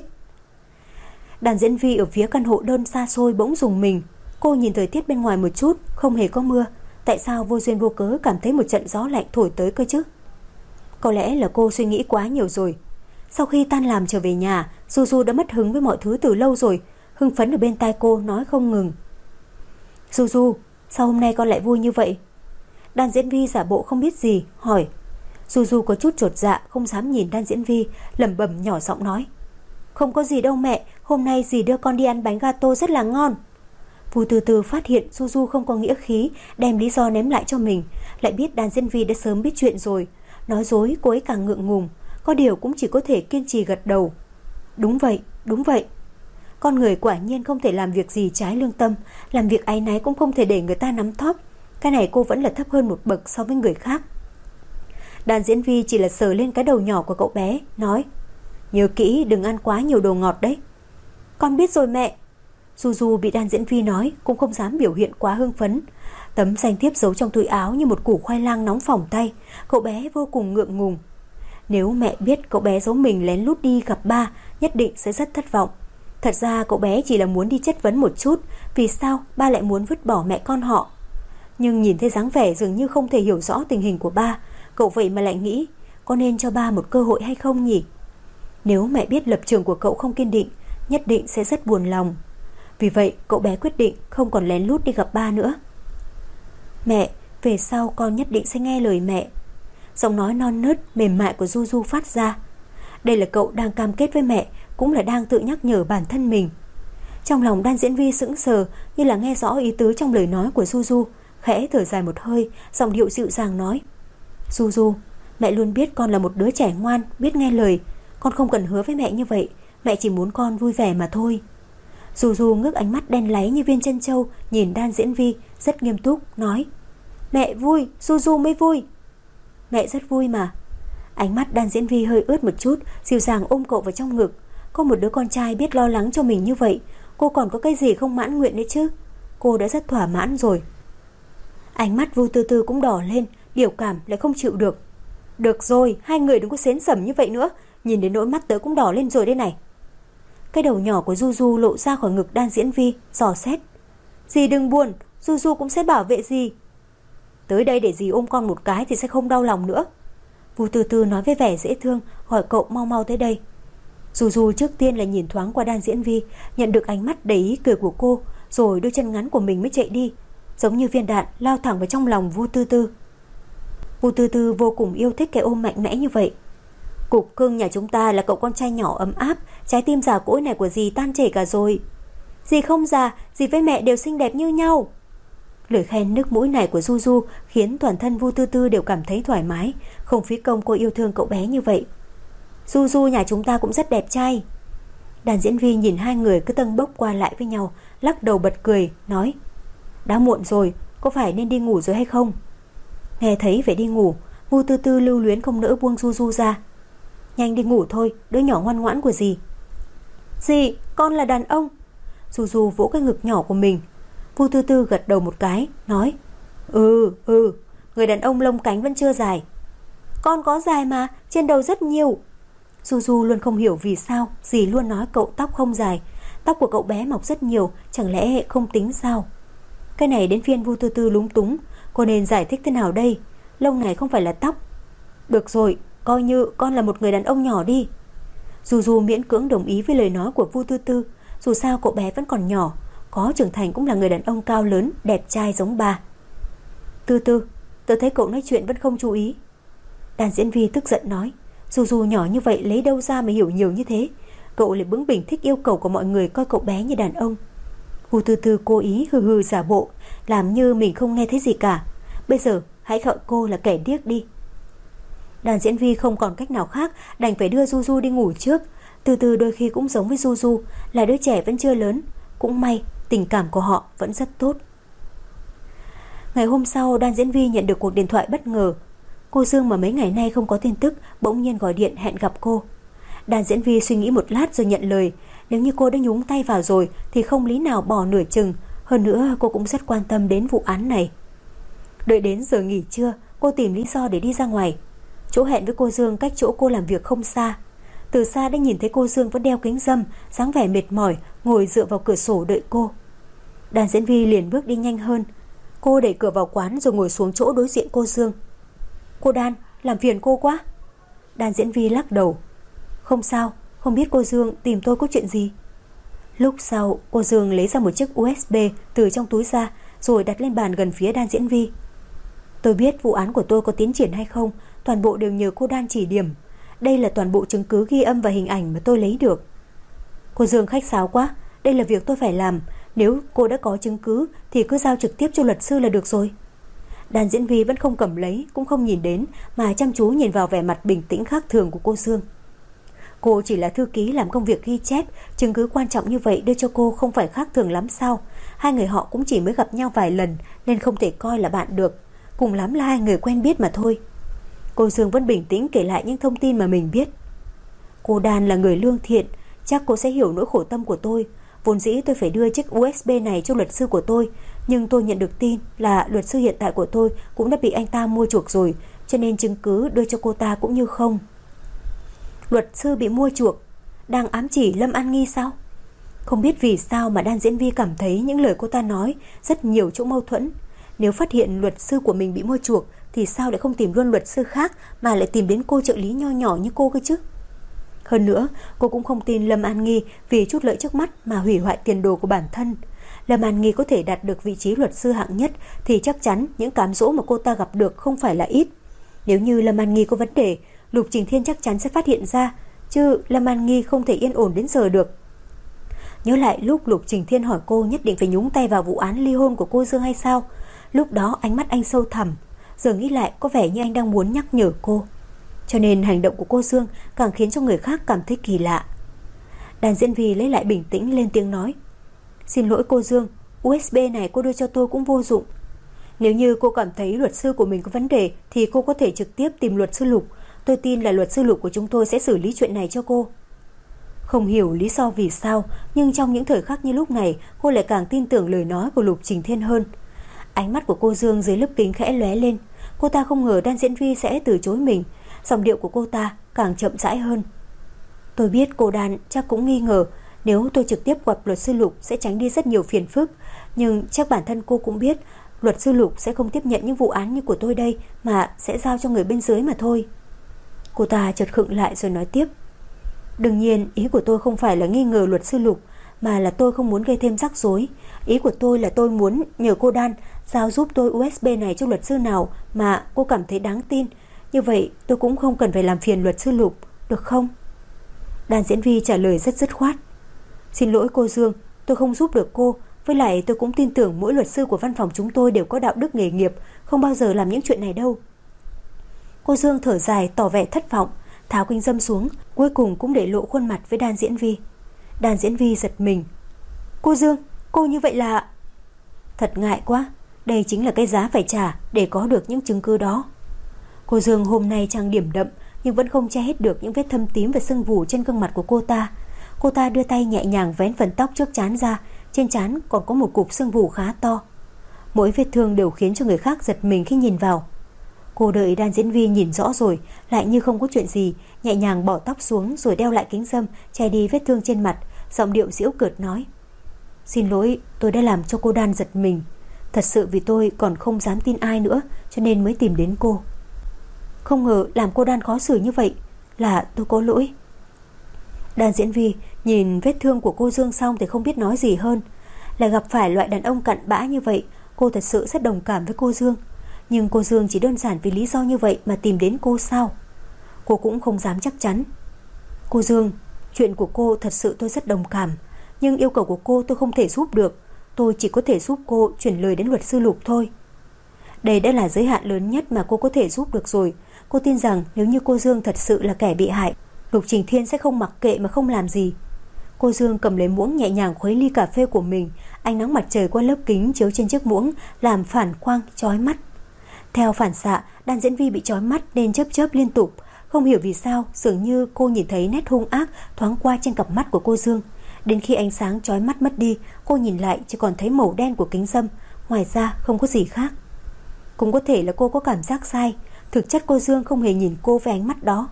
Đan Diễn Vi ở phía căn hộ đơn xa xôi bỗng rùng mình. Cô nhìn thời tiết bên ngoài một chút, không hề có mưa. Tại sao vô duyên vô cớ cảm thấy một trận gió lạnh thổi tới cơ chứ? Có lẽ là cô suy nghĩ quá nhiều rồi. Sau khi tan làm trở về nhà, Du Du đã mất hứng với mọi thứ từ lâu rồi. Hưng phấn ở bên tai cô nói không ngừng: Du Du, sao hôm nay con lại vui như vậy? Đan Diễn Vi giả bộ không biết gì, hỏi. Du Du có chút chột dạ, không dám nhìn Đan Diễn Vi, lẩm bẩm nhỏ giọng nói: Không có gì đâu mẹ, hôm nay dì đưa con đi ăn bánh gato rất là ngon. Vu Từ Từ phát hiện Du Du không có nghĩa khí, đem lý do ném lại cho mình, lại biết Đan Diễn Vi đã sớm biết chuyện rồi. Nói dối cô ấy càng ngượng ngùng, có điều cũng chỉ có thể kiên trì gật đầu. Đúng vậy, đúng vậy. Con người quả nhiên không thể làm việc gì trái lương tâm, làm việc áy náy cũng không thể để người ta nắm thóp. Cái này cô vẫn là thấp hơn một bậc so với người khác. Đan Diễn Vi chỉ là sờ lên cái đầu nhỏ của cậu bé, nói: Nhớ kỹ đừng ăn quá nhiều đồ ngọt đấy. Con biết rồi mẹ. Du Du bị Đan Diễn Vi nói cũng không dám biểu hiện quá hưng phấn. Tấm danh thiếp giấu trong túi áo như một củ khoai lang nóng phỏng tay. Cậu bé vô cùng ngượng ngùng. Nếu mẹ biết cậu bé giấu mình lén lút đi gặp ba, nhất định sẽ rất thất vọng. Thật ra cậu bé chỉ là muốn đi chất vấn một chút, vì sao ba lại muốn vứt bỏ mẹ con họ. Nhưng nhìn thấy dáng vẻ dường như không thể hiểu rõ tình hình của ba, cậu vậy mà lại nghĩ có nên cho ba một cơ hội hay không nhỉ? Nếu mẹ biết lập trường của cậu không kiên định, nhất định sẽ rất buồn lòng. Vì vậy cậu bé quyết định không còn lén lút đi gặp ba nữa. Mẹ, về sau con nhất định sẽ nghe lời mẹ. Giọng nói non nớt mềm mại của Du Du phát ra. Đây là cậu đang cam kết với mẹ, cũng là đang tự nhắc nhở bản thân mình. Trong lòng Đan Diễn Vi sững sờ, như là nghe rõ ý tứ trong lời nói của Du Du, khẽ thở dài một hơi, giọng điệu dịu dàng nói: Du Du, mẹ luôn biết con là một đứa trẻ ngoan, biết nghe lời. Con không cần hứa với mẹ như vậy, mẹ chỉ muốn con vui vẻ mà thôi. Du Du ngước ánh mắt đen láy như viên chân châu nhìn Đan Diễn Vi, rất nghiêm túc nói: Mẹ vui, Du Du mới vui. Mẹ rất vui mà. Ánh mắt Đan Diễn Vi hơi ướt một chút, dịu dàng ôm cậu vào trong ngực. Có một đứa con trai biết lo lắng cho mình như vậy, cô còn có cái gì không mãn nguyện đấy chứ? Cô đã rất thỏa mãn rồi. Ánh mắt Vu Tư Tư cũng đỏ lên, biểu cảm lại không chịu được. Được rồi, hai người đừng có xến sẩm như vậy nữa, nhìn đến nỗi mắt tớ cũng đỏ lên rồi đây này. Cái đầu nhỏ của Du Du lộ ra khỏi ngực Đan Diễn Vi, dò xét. Dì đừng buồn, Du Du cũng sẽ bảo vệ dì. Tới đây để dì ôm con một cái thì sẽ không đau lòng nữa. Vu Tư Tư nói với vẻ dễ thương, hỏi cậu mau mau tới đây. Du Du trước tiên là nhìn thoáng qua Đan Diễn Vi, nhận được ánh mắt đầy ý cười của cô, rồi đôi chân ngắn của mình mới chạy đi, giống như viên đạn lao thẳng vào trong lòng Vu Tư Tư. Vu Tư Tư vô cùng yêu thích cái ôm mạnh mẽ như vậy. Cục cưng nhà chúng ta là cậu con trai nhỏ ấm áp, trái tim già cỗi này của dì tan chảy cả rồi. Dì không già, dì với mẹ đều xinh đẹp như nhau. Lời khen nước mũi này của Du Du khiến toàn thân Vu Tư Tư đều cảm thấy thoải mái, không phí công cô yêu thương cậu bé như vậy. Du Du nhà chúng ta cũng rất đẹp trai. Đàn Diễn Vi nhìn hai người cứ tâng bốc qua lại với nhau, lắc đầu bật cười, nói: Đã muộn rồi, có phải nên đi ngủ rồi hay không? Nghe thấy phải đi ngủ, Vu Tư Tư lưu luyến không nỡ buông Du Du ra. Nhanh đi ngủ thôi, đứa nhỏ ngoan ngoãn của dì. Dì, con là đàn ông. Du Du vỗ cái ngực nhỏ của mình. Vu Tư Tư gật đầu một cái, nói: Ừ, ừ, người đàn ông lông cánh vẫn chưa dài. Con có dài mà, trên đầu rất nhiều. Du Du luôn không hiểu vì sao dì luôn nói cậu tóc không dài. Tóc của cậu bé mọc rất nhiều, chẳng lẽ không tính sao? Cái này đến phiên Vu Tư Tư lúng túng, cô nên giải thích thế nào đây? Lông này không phải là tóc. Được rồi, coi như con là một người đàn ông nhỏ đi. Du Du miễn cưỡng đồng ý với lời nói của Vu Tư Tư. Dù sao cậu bé vẫn còn nhỏ, có trưởng thành cũng là người đàn ông cao lớn, đẹp trai giống bà. Tư Tư, tớ thấy cậu nói chuyện vẫn không chú ý. Đàn diễn viên tức giận nói. Du Du nhỏ như vậy lấy đâu ra mà hiểu nhiều như thế. Cậu lại bướng bỉnh thích yêu cầu của mọi người coi cậu bé như đàn ông. Vu Tư Tư cố ý hừ hừ giả bộ, làm như mình không nghe thấy gì cả. Bây giờ hãy gọi cô là kẻ điếc đi. Đàn diễn viên không còn cách nào khác, đành phải đưa Du Du đi ngủ trước. Từ từ đôi khi cũng giống với Du Du, là đứa trẻ vẫn chưa lớn. Cũng may tình cảm của họ vẫn rất tốt. Ngày hôm sau, đàn diễn viên nhận được cuộc điện thoại bất ngờ. Cô Dương mà mấy ngày nay không có tin tức bỗng nhiên gọi điện hẹn gặp cô. Đàn diễn viên suy nghĩ một lát rồi nhận lời. Nếu như cô đã nhúng tay vào rồi thì không lý nào bỏ nửa chừng. Hơn nữa cô cũng rất quan tâm đến vụ án này. Đợi đến giờ nghỉ trưa, cô tìm lý do để đi ra ngoài. Chỗ hẹn với cô Dương cách chỗ cô làm việc không xa. Từ xa đã nhìn thấy cô Dương vẫn đeo kính râm, dáng vẻ mệt mỏi, ngồi dựa vào cửa sổ đợi cô. Đàn diễn viên liền bước đi nhanh hơn. Cô đẩy cửa vào quán rồi ngồi xuống chỗ đối diện cô Dương. Cô Đan, làm phiền cô quá. Đàn diễn viên lắc đầu. Không sao, không biết cô Dương tìm tôi có chuyện gì. Lúc sau, cô Dương lấy ra một chiếc u ét bê từ trong túi ra rồi đặt lên bàn gần phía đàn diễn viên. Tôi biết vụ án của tôi có tiến triển hay không, toàn bộ đều nhờ cô Đan chỉ điểm. Đây là toàn bộ chứng cứ ghi âm và hình ảnh mà tôi lấy được. Cô Dương khách sáo quá, đây là việc tôi phải làm. Nếu cô đã có chứng cứ thì cứ giao trực tiếp cho luật sư là được rồi. Đàn diễn viên vẫn không cầm lấy, cũng không nhìn đến, mà chăm chú nhìn vào vẻ mặt bình tĩnh khác thường của cô Dương. Cô chỉ là thư ký làm công việc ghi chép, chứng cứ quan trọng như vậy đưa cho cô không phải khác thường lắm sao? Hai người họ cũng chỉ mới gặp nhau vài lần nên không thể coi là bạn được. Cùng lắm là hai người quen biết mà thôi. Cô Dương vẫn bình tĩnh kể lại những thông tin mà mình biết. Cô Đan là người lương thiện, chắc cô sẽ hiểu nỗi khổ tâm của tôi. Vốn dĩ tôi phải đưa chiếc u ét bê này cho luật sư của tôi, nhưng tôi nhận được tin là luật sư hiện tại của tôi cũng đã bị anh ta mua chuộc rồi, cho nên chứng cứ đưa cho cô ta cũng như không. Luật sư bị mua chuộc, đang ám chỉ Lâm An Nghi sao? Không biết vì sao mà đàn diễn viên cảm thấy những lời cô ta nói rất nhiều chỗ mâu thuẫn. Nếu phát hiện luật sư của mình bị mua chuộc thì sao lại không tìm luôn luật sư khác mà lại tìm đến cô trợ lý nho nhỏ như cô cơ chứ? Hơn nữa, cô cũng không tin Lâm An Nghi vì chút lợi trước mắt mà hủy hoại tiền đồ của bản thân. Lâm An Nghi có thể đạt được vị trí luật sư hạng nhất thì chắc chắn những cám dỗ mà cô ta gặp được không phải là ít. Nếu như Lâm An Nghi có vấn đề, Lục Trình Thiên chắc chắn sẽ phát hiện ra, chứ Lâm An Nghi không thể yên ổn đến giờ được. Nhớ lại lúc Lục Trình Thiên hỏi cô nhất định phải nhúng tay vào vụ án ly hôn của cô Dương hay sao? Lúc đó ánh mắt anh sâu thẳm, giờ nghĩ lại có vẻ như anh đang muốn nhắc nhở cô. Cho nên hành động của cô Dương càng khiến cho người khác cảm thấy kỳ lạ. Đàn diễn viên lấy lại bình tĩnh lên tiếng nói. Xin lỗi cô Dương, u ét bê này cô đưa cho tôi cũng vô dụng. Nếu như cô cảm thấy luật sư của mình có vấn đề thì cô có thể trực tiếp tìm luật sư Lục. Tôi tin là luật sư Lục của chúng tôi sẽ xử lý chuyện này cho cô. Không hiểu lý do vì sao, nhưng trong những thời khắc như lúc này, cô lại càng tin tưởng lời nói của Lục Trình Thiên hơn. Ánh mắt của cô Dương dưới lớp kính khẽ lóe lên. Cô ta không ngờ đàn diễn viên sẽ từ chối mình. Giọng điệu của cô ta càng chậm rãi hơn. Tôi biết cô Đan chắc cũng nghi ngờ nếu tôi trực tiếp gặp luật sư Lục sẽ tránh đi rất nhiều phiền phức. Nhưng chắc bản thân cô cũng biết luật sư Lục sẽ không tiếp nhận những vụ án như của tôi đây, mà sẽ giao cho người bên dưới mà thôi. Cô ta chợt khựng lại rồi nói tiếp. Đương nhiên ý của tôi không phải là nghi ngờ luật sư Lục, mà là tôi không muốn gây thêm rắc rối. Ý của tôi là tôi muốn nhờ cô Đan giao giúp tôi u ét bê này cho luật sư nào mà cô cảm thấy đáng tin. Như vậy tôi cũng không cần phải làm phiền luật sư Lục, được không? Đàn diễn viên trả lời rất dứt khoát. Xin lỗi cô Dương, tôi không giúp được cô. Với lại tôi cũng tin tưởng mỗi luật sư của văn phòng chúng tôi đều có đạo đức nghề nghiệp, không bao giờ làm những chuyện này đâu. Cô Dương thở dài tỏ vẻ thất vọng, tháo kính râm xuống, cuối cùng cũng để lộ khuôn mặt với đàn diễn viên. Đàn diễn viên giật mình. Cô Dương, cô như vậy là... Thật ngại quá, đây chính là cái giá phải trả để có được những chứng cứ đó. Cô Dương hôm nay trang điểm đậm nhưng vẫn không che hết được những vết thâm tím và sưng vù trên gương mặt của cô ta. Cô ta đưa tay nhẹ nhàng vén phần tóc trước trán ra, trên trán còn có một cục sưng vù khá to. Mỗi vết thương đều khiến cho người khác giật mình khi nhìn vào. Cô đợi đàn diễn viên nhìn rõ rồi, lại như không có chuyện gì, nhẹ nhàng bỏ tóc xuống rồi đeo lại kính râm, che đi vết thương trên mặt, giọng điệu giễu cợt nói. Xin lỗi, tôi đã làm cho cô Đan giật mình. Thật sự vì tôi còn không dám tin ai nữa, cho nên mới tìm đến cô. Không ngờ làm cô Đan khó xử như vậy, là tôi có lỗi. Đan Diễn Vi nhìn vết thương của cô Dương xong thì không biết nói gì hơn. Lại gặp phải loại đàn ông cặn bã như vậy, cô thật sự rất đồng cảm với cô Dương. Nhưng cô Dương chỉ đơn giản vì lý do như vậy mà tìm đến cô sao? Cô cũng không dám chắc chắn. Cô Dương, chuyện của cô thật sự tôi rất đồng cảm, nhưng yêu cầu của cô tôi không thể giúp được. Tôi chỉ có thể giúp cô chuyển lời đến luật sư Lục thôi. Đây đã là giới hạn lớn nhất mà cô có thể giúp được rồi. Cô tin rằng nếu như cô Dương thật sự là kẻ bị hại, Lục Trình Thiên sẽ không mặc kệ mà không làm gì. Cô Dương cầm lấy muỗng nhẹ nhàng khuấy ly cà phê của mình. Ánh nắng mặt trời qua lớp kính chiếu trên chiếc muỗng làm phản quang chói mắt. Theo phản xạ, Đan Diễn Vi bị chói mắt nên chớp chớp liên tục. Không hiểu vì sao, dường như cô nhìn thấy nét hung ác thoáng qua trên cặp mắt của cô Dương. Đến khi ánh sáng chói mắt mất đi, cô nhìn lại chỉ còn thấy màu đen của kính râm, ngoài ra không có gì khác. Cũng có thể là cô có cảm giác sai, thực chất cô Dương không hề nhìn cô với ánh mắt đó.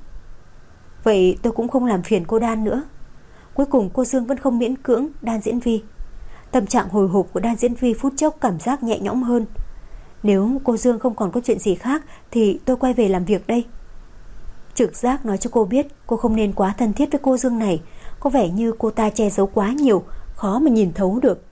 Vậy tôi cũng không làm phiền cô Đan nữa. Cuối cùng cô Dương vẫn không miễn cưỡng Đan Diễn Vi. Tâm trạng hồi hộp của Đan Diễn Vi phút chốc cảm giác nhẹ nhõm hơn. Nếu cô Dương không còn có chuyện gì khác thì tôi quay về làm việc đây. Trực giác nói cho cô biết cô không nên quá thân thiết với cô Dương này. Có vẻ như cô ta che giấu quá nhiều, khó mà nhìn thấu được.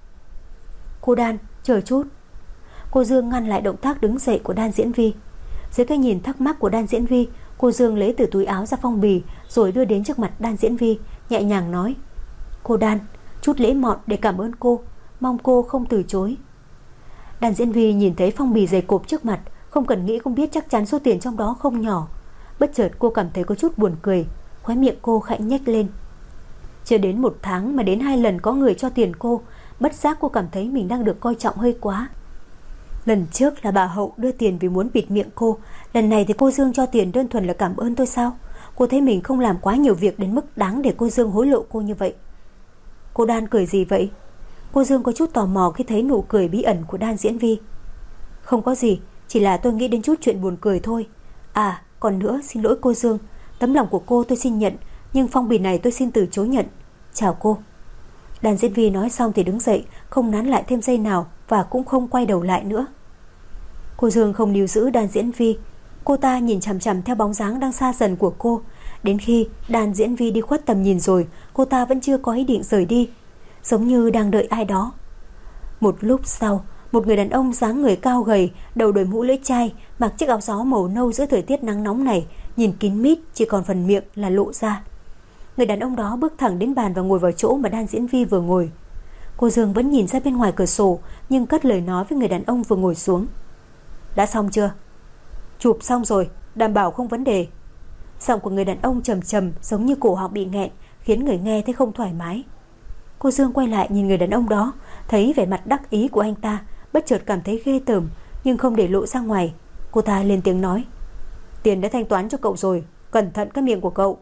Cô Đan, chờ chút. Cô Dương ngăn lại động tác đứng dậy của Đan Diễn Vi. Dưới cái nhìn thắc mắc của Đan Diễn Vi, cô Dương lấy từ túi áo ra phong bì rồi đưa đến trước mặt Đan Diễn Vi, nhẹ nhàng nói: Cô Đan, chút lễ mọn để cảm ơn cô, mong cô không từ chối. Đan Diễn Vi nhìn thấy phong bì dày cộp trước mặt, không cần nghĩ cũng biết chắc chắn số tiền trong đó không nhỏ. Bất chợt cô cảm thấy có chút buồn cười, khóe miệng cô khẽ nhếch lên. Chưa đến một tháng mà đến hai lần có người cho tiền cô, bất giác cô cảm thấy mình đang được coi trọng hơi quá. Lần trước là bà Hậu đưa tiền vì muốn bịt miệng cô, lần này thì cô Dương cho tiền đơn thuần là cảm ơn tôi sao? Cô thấy mình không làm quá nhiều việc đến mức đáng để cô Dương hối lộ cô như vậy. Cô Đan cười gì vậy? Cô Dương có chút tò mò khi thấy nụ cười bí ẩn của Đan Diễn Vi. Không có gì, chỉ là tôi nghĩ đến chút chuyện buồn cười thôi. À, còn nữa, xin lỗi cô Dương, tấm lòng của cô tôi xin nhận, nhưng phong bì này tôi xin từ chối nhận. Chào cô. Đan Diễn Vi nói xong thì đứng dậy, không nán lại thêm giây nào và cũng không quay đầu lại nữa. Cô Dương không níu giữ Đan Diễn Vi. Cô ta nhìn chằm chằm theo bóng dáng đang xa dần của cô. Đến khi Đan Diễn Vi đi khuất tầm nhìn rồi, cô ta vẫn chưa có ý định rời đi, giống như đang đợi ai đó. Một lúc sau, một người đàn ông dáng người cao gầy, đầu đội mũ lưỡi chai, mặc chiếc áo gió màu nâu giữa thời tiết nắng nóng này, nhìn kín mít, chỉ còn phần miệng là lộ ra. Người đàn ông đó bước thẳng đến bàn và ngồi vào chỗ mà Đan Diễn Vi vừa ngồi. Cô Dương vẫn nhìn ra bên ngoài cửa sổ, nhưng cất lời nói với người đàn ông vừa ngồi xuống. Đã xong chưa? Chụp xong rồi, đảm bảo không vấn đề. Giọng của người đàn ông trầm trầm, giống như cổ họng bị nghẹn, khiến người nghe thấy không thoải mái. Cô Dương quay lại nhìn người đàn ông đó, thấy vẻ mặt đắc ý của anh ta, bất chợt cảm thấy ghê tởm, nhưng không để lộ ra ngoài. Cô ta lên tiếng nói: Tiền đã thanh toán cho cậu rồi, cẩn thận cái miệng của cậu.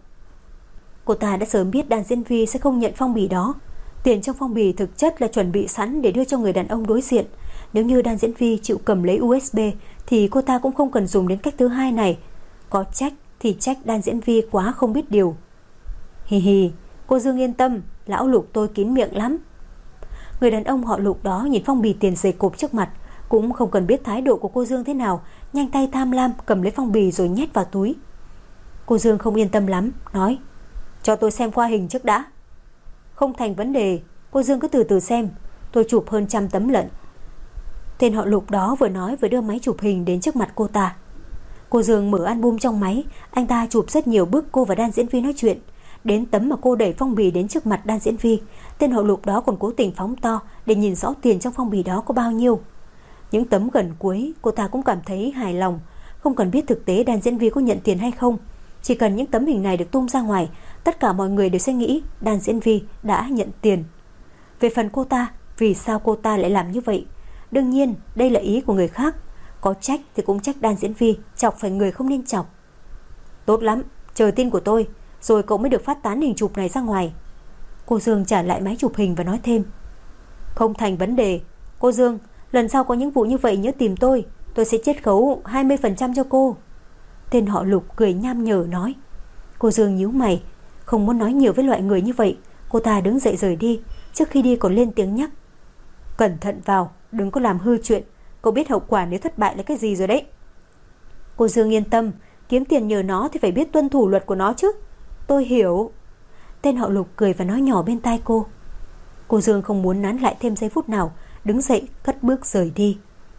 Cô ta đã sớm biết Đan Diễn Vi sẽ không nhận phong bì đó. Tiền trong phong bì thực chất là chuẩn bị sẵn để đưa cho người đàn ông đối diện. Nếu như Đan Diễn Vi chịu cầm lấy u ét bê thì cô ta cũng không cần dùng đến cách thứ hai này. Có trách thì trách Đan Diễn Vi quá không biết điều. Hì hì, cô Dương yên tâm, lão Lục tôi kín miệng lắm. Người đàn ông họ Lục đó nhìn phong bì tiền dày cộp trước mặt, cũng không cần biết thái độ của cô Dương thế nào, nhanh tay tham lam cầm lấy phong bì rồi nhét vào túi. Cô Dương không yên tâm lắm, nói: Cho tôi xem qua hình trước đã. Không thành vấn đề, cô Dương cứ từ từ xem, tôi chụp hơn trăm tấm lận. Tên họ Lục đó vừa nói vừa đưa máy chụp hình đến trước mặt cô ta. Cô Dương mở album trong máy, anh ta chụp rất nhiều bức cô và Đan Diễn Vi nói chuyện. Đến tấm mà cô đẩy phong bì đến trước mặt Đan Diễn Vi, tên họ Lục đó còn cố tình phóng to để nhìn rõ tiền trong phong bì đó có bao nhiêu. Những tấm gần cuối cô ta cũng cảm thấy hài lòng, không cần biết thực tế Đan Diễn Vi có nhận tiền hay không. Chỉ cần những tấm hình này được tung ra ngoài, tất cả mọi người đều sẽ nghĩ Đan Diễn Vi đã nhận tiền. Về phần cô ta, vì sao cô ta lại làm như vậy? Đương nhiên đây là ý của người khác. Có trách thì cũng trách Đan Diễn Vi chọc phải người không nên chọc. Tốt lắm, chờ tin của tôi, rồi cậu mới được phát tán hình chụp này ra ngoài. Cô Dương trả lại máy chụp hình và nói thêm: Không thành vấn đề. Cô Dương, lần sau có những vụ như vậy nhớ tìm tôi, tôi sẽ chiết khấu hai mươi phần trăm cho cô. Tên họ Lục cười nham nhở nói. Cô Dương nhíu mày, không muốn nói nhiều với loại người như vậy. Cô ta đứng dậy rời đi, trước khi đi còn lên tiếng nhắc: Cẩn thận vào, đừng có làm hư chuyện, cậu biết hậu quả nếu thất bại là cái gì rồi đấy. Cô Dương yên tâm, kiếm tiền nhờ nó thì phải biết tuân thủ luật của nó chứ. Tôi hiểu. Tên họ Lục cười và nói nhỏ bên tai cô. Cô Dương không muốn nán lại thêm giây phút nào, đứng dậy cất bước rời đi.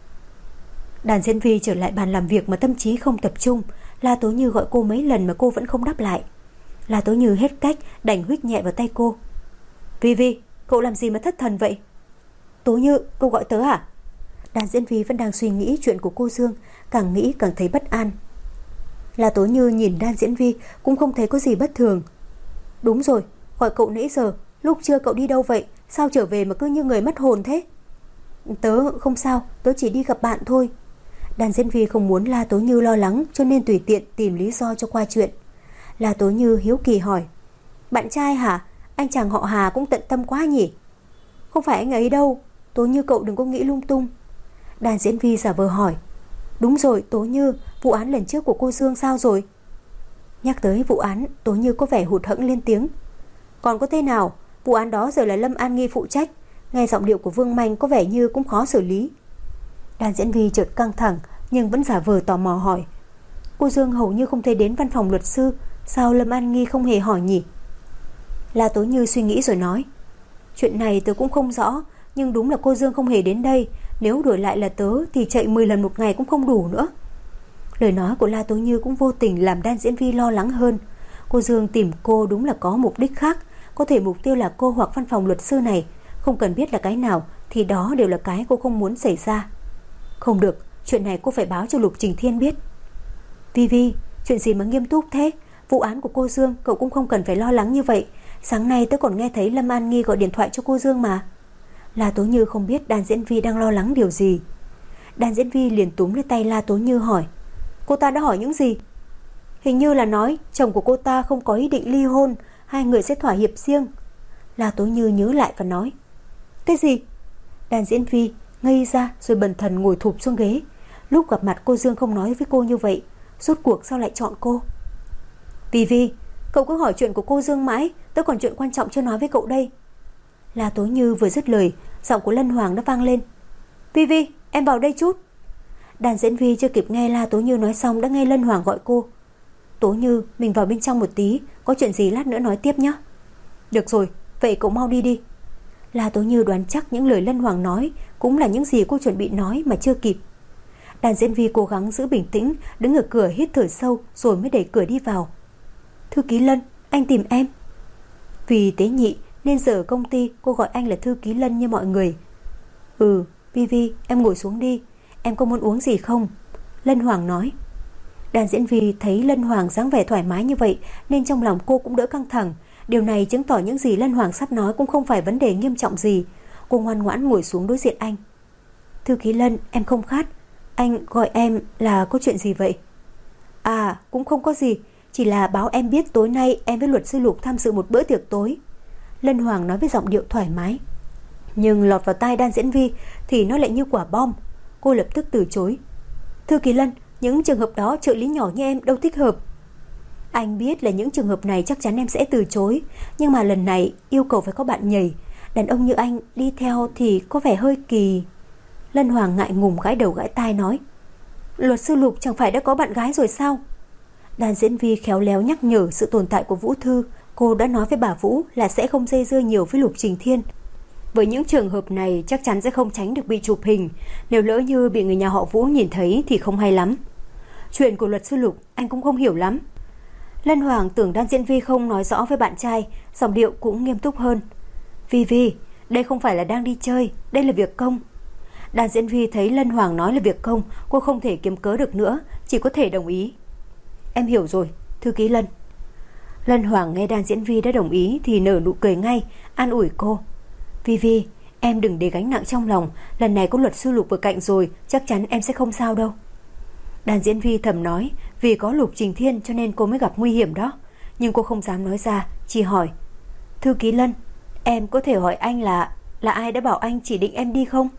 Đàn diễn Vi trở lại bàn làm việc mà tâm trí không tập trung. La Tố Như gọi cô mấy lần mà cô vẫn không đáp lại. La Tố Như hết cách đành huých nhẹ vào tay cô. Vi Vi, cậu làm gì mà thất thần vậy? Tố Như, cô gọi tớ à? Đàn diễn Vi vẫn đang suy nghĩ chuyện của cô Dương, càng nghĩ càng thấy bất an. La Tố Như nhìn Đan Diễn Vi cũng không thấy có gì bất thường. Đúng rồi, gọi cậu nãy giờ, lúc trưa cậu đi đâu vậy? Sao trở về mà cứ như người mất hồn thế? Tớ không sao, tớ chỉ đi gặp bạn thôi. Đan Diễn Vi không muốn La Tố Như lo lắng, cho nên tùy tiện tìm lý do cho qua chuyện. La Tố Như hiếu kỳ hỏi, bạn trai hả? Anh chàng họ Hà cũng tận tâm quá nhỉ? Không phải anh ấy đâu, Tố Như cậu đừng có nghĩ lung tung. Đan Diễn Vi giả vờ hỏi, đúng rồi Tố Như, vụ án lần trước của cô Dương sao rồi? Nhắc tới vụ án, Tố Như có vẻ hụt hẫng lên tiếng. Còn có thế nào, vụ án đó giờ là Lâm An Nghi phụ trách. Nghe giọng điệu của Vương Manh có vẻ như cũng khó xử lý. Đan Diễn Vi chợt căng thẳng nhưng vẫn giả vờ tò mò hỏi, cô Dương hầu như không thấy đến văn phòng luật sư, sao Lâm An Nghi không hề hỏi nhỉ? La Tố Như suy nghĩ rồi nói, chuyện này tớ cũng không rõ, nhưng đúng là cô Dương không hề đến đây. Nếu đổi lại là tớ thì chạy mười lần một ngày cũng không đủ nữa. Lời nói của La Tố Như cũng vô tình làm Đan Diễn Vi lo lắng hơn. Cô Dương tìm cô đúng là có mục đích khác. Có thể mục tiêu là cô hoặc văn phòng luật sư này. Không cần biết là cái nào thì đó đều là cái cô không muốn xảy ra. Không được, chuyện này cô phải báo cho Lục Trình Thiên biết. Vi Vi, chuyện gì mà nghiêm túc thế? Vụ án của cô Dương cậu cũng không cần phải lo lắng như vậy. Sáng nay tớ còn nghe thấy Lâm An Nghi gọi điện thoại cho cô Dương mà. La Tố Như không biết Đan Diễn Vi đang lo lắng điều gì. Đan Diễn Vi liền túm lấy tay La Tố Như hỏi, cô ta đã hỏi những gì? Hình như là nói chồng của cô ta không có ý định ly hôn, hai người sẽ thỏa hiệp riêng. La Tố Như nhớ lại và nói, cái gì? Đan Diễn Vi ngây ra rồi bần thần ngồi thụp xuống ghế. Lúc gặp mặt cô Dương không nói với cô như vậy, rốt cuộc sao lại chọn cô? Vi Vi, cậu cứ hỏi chuyện của cô Dương mãi, tớ còn chuyện quan trọng chưa nói với cậu đây. La Tố Như vừa dứt lời, giọng của Lân Hoàng đã vang lên, Vi Vi, em vào đây chút. Đàn Diễn Vi chưa kịp nghe La Tố Như nói xong đã nghe Lân Hoàng gọi cô. Tố Như, mình vào bên trong một tí, có chuyện gì lát nữa nói tiếp nhé. Được rồi, vậy cậu mau đi đi. La Tố Như đoán chắc những lời Lân Hoàng nói cũng là những gì cô chuẩn bị nói mà chưa kịp. Đàn Diễn Vi cố gắng giữ bình tĩnh, đứng ở cửa hít thở sâu rồi mới đẩy cửa đi vào. Thư ký Lân, anh tìm em. Vì tế nhị nên giờ ở công ty cô gọi anh là thư ký Lân như mọi người. Ừ, Vi Vi, em ngồi xuống đi. Em có muốn uống gì không? Lân Hoàng nói. Đàn Diễn Vi thấy Lân Hoàng dáng vẻ thoải mái như vậy nên trong lòng cô cũng đỡ căng thẳng. Điều này chứng tỏ những gì Lân Hoàng sắp nói cũng không phải vấn đề nghiêm trọng gì. Cô ngoan ngoãn ngồi xuống đối diện anh. Thư ký Lân, em không khát. Anh gọi em là có chuyện gì vậy? À, cũng không có gì. Chỉ là báo em biết tối nay em với luật sư Lục tham dự một bữa tiệc tối. Lân Hoàng nói với giọng điệu thoải mái. Nhưng lọt vào tai Đan Diễn Vi thì nó lại như quả bom. Cô lập tức từ chối. Thư ký Lân, những trường hợp đó trợ lý nhỏ như em đâu thích hợp. Anh biết là những trường hợp này chắc chắn em sẽ từ chối, nhưng mà lần này yêu cầu phải có bạn nhảy. Đàn ông như anh đi theo thì có vẻ hơi kỳ. Lân Hoàng ngại ngùng gãi đầu gãi tai nói. Luật sư Lục chẳng phải đã có bạn gái rồi sao? Đàn Diễn Vi khéo léo nhắc nhở sự tồn tại của Vũ Thư. Cô đã nói với bà Vũ là sẽ không dây dưa nhiều với Lục Trình Thiên. Với những trường hợp này chắc chắn sẽ không tránh được bị chụp hình. Nếu lỡ như bị người nhà họ Vũ nhìn thấy thì không hay lắm. Chuyện của luật sư Lục anh cũng không hiểu lắm. Lân Hoàng tưởng Đan Diễn Vi không nói rõ với bạn trai, giọng điệu cũng nghiêm túc hơn. Vi Vi, đây không phải là đang đi chơi, đây là việc công. Đan Diễn Vi thấy Lân Hoàng nói là việc công, cô không thể kiếm cớ được nữa, chỉ có thể đồng ý. Em hiểu rồi, thư ký Lân. Lân Hoàng nghe Đan Diễn Vi đã đồng ý thì nở nụ cười ngay, an ủi cô. Vi Vi, em đừng để gánh nặng trong lòng, lần này có luật sư Lục ở cạnh rồi, chắc chắn em sẽ không sao đâu. Đan Diễn Vi thầm nói, vì có Lục Trình Thiên cho nên cô mới gặp nguy hiểm đó. Nhưng cô không dám nói ra, chỉ hỏi. Thư ký Lân, em có thể hỏi anh là Là ai đã bảo anh chỉ định em đi không?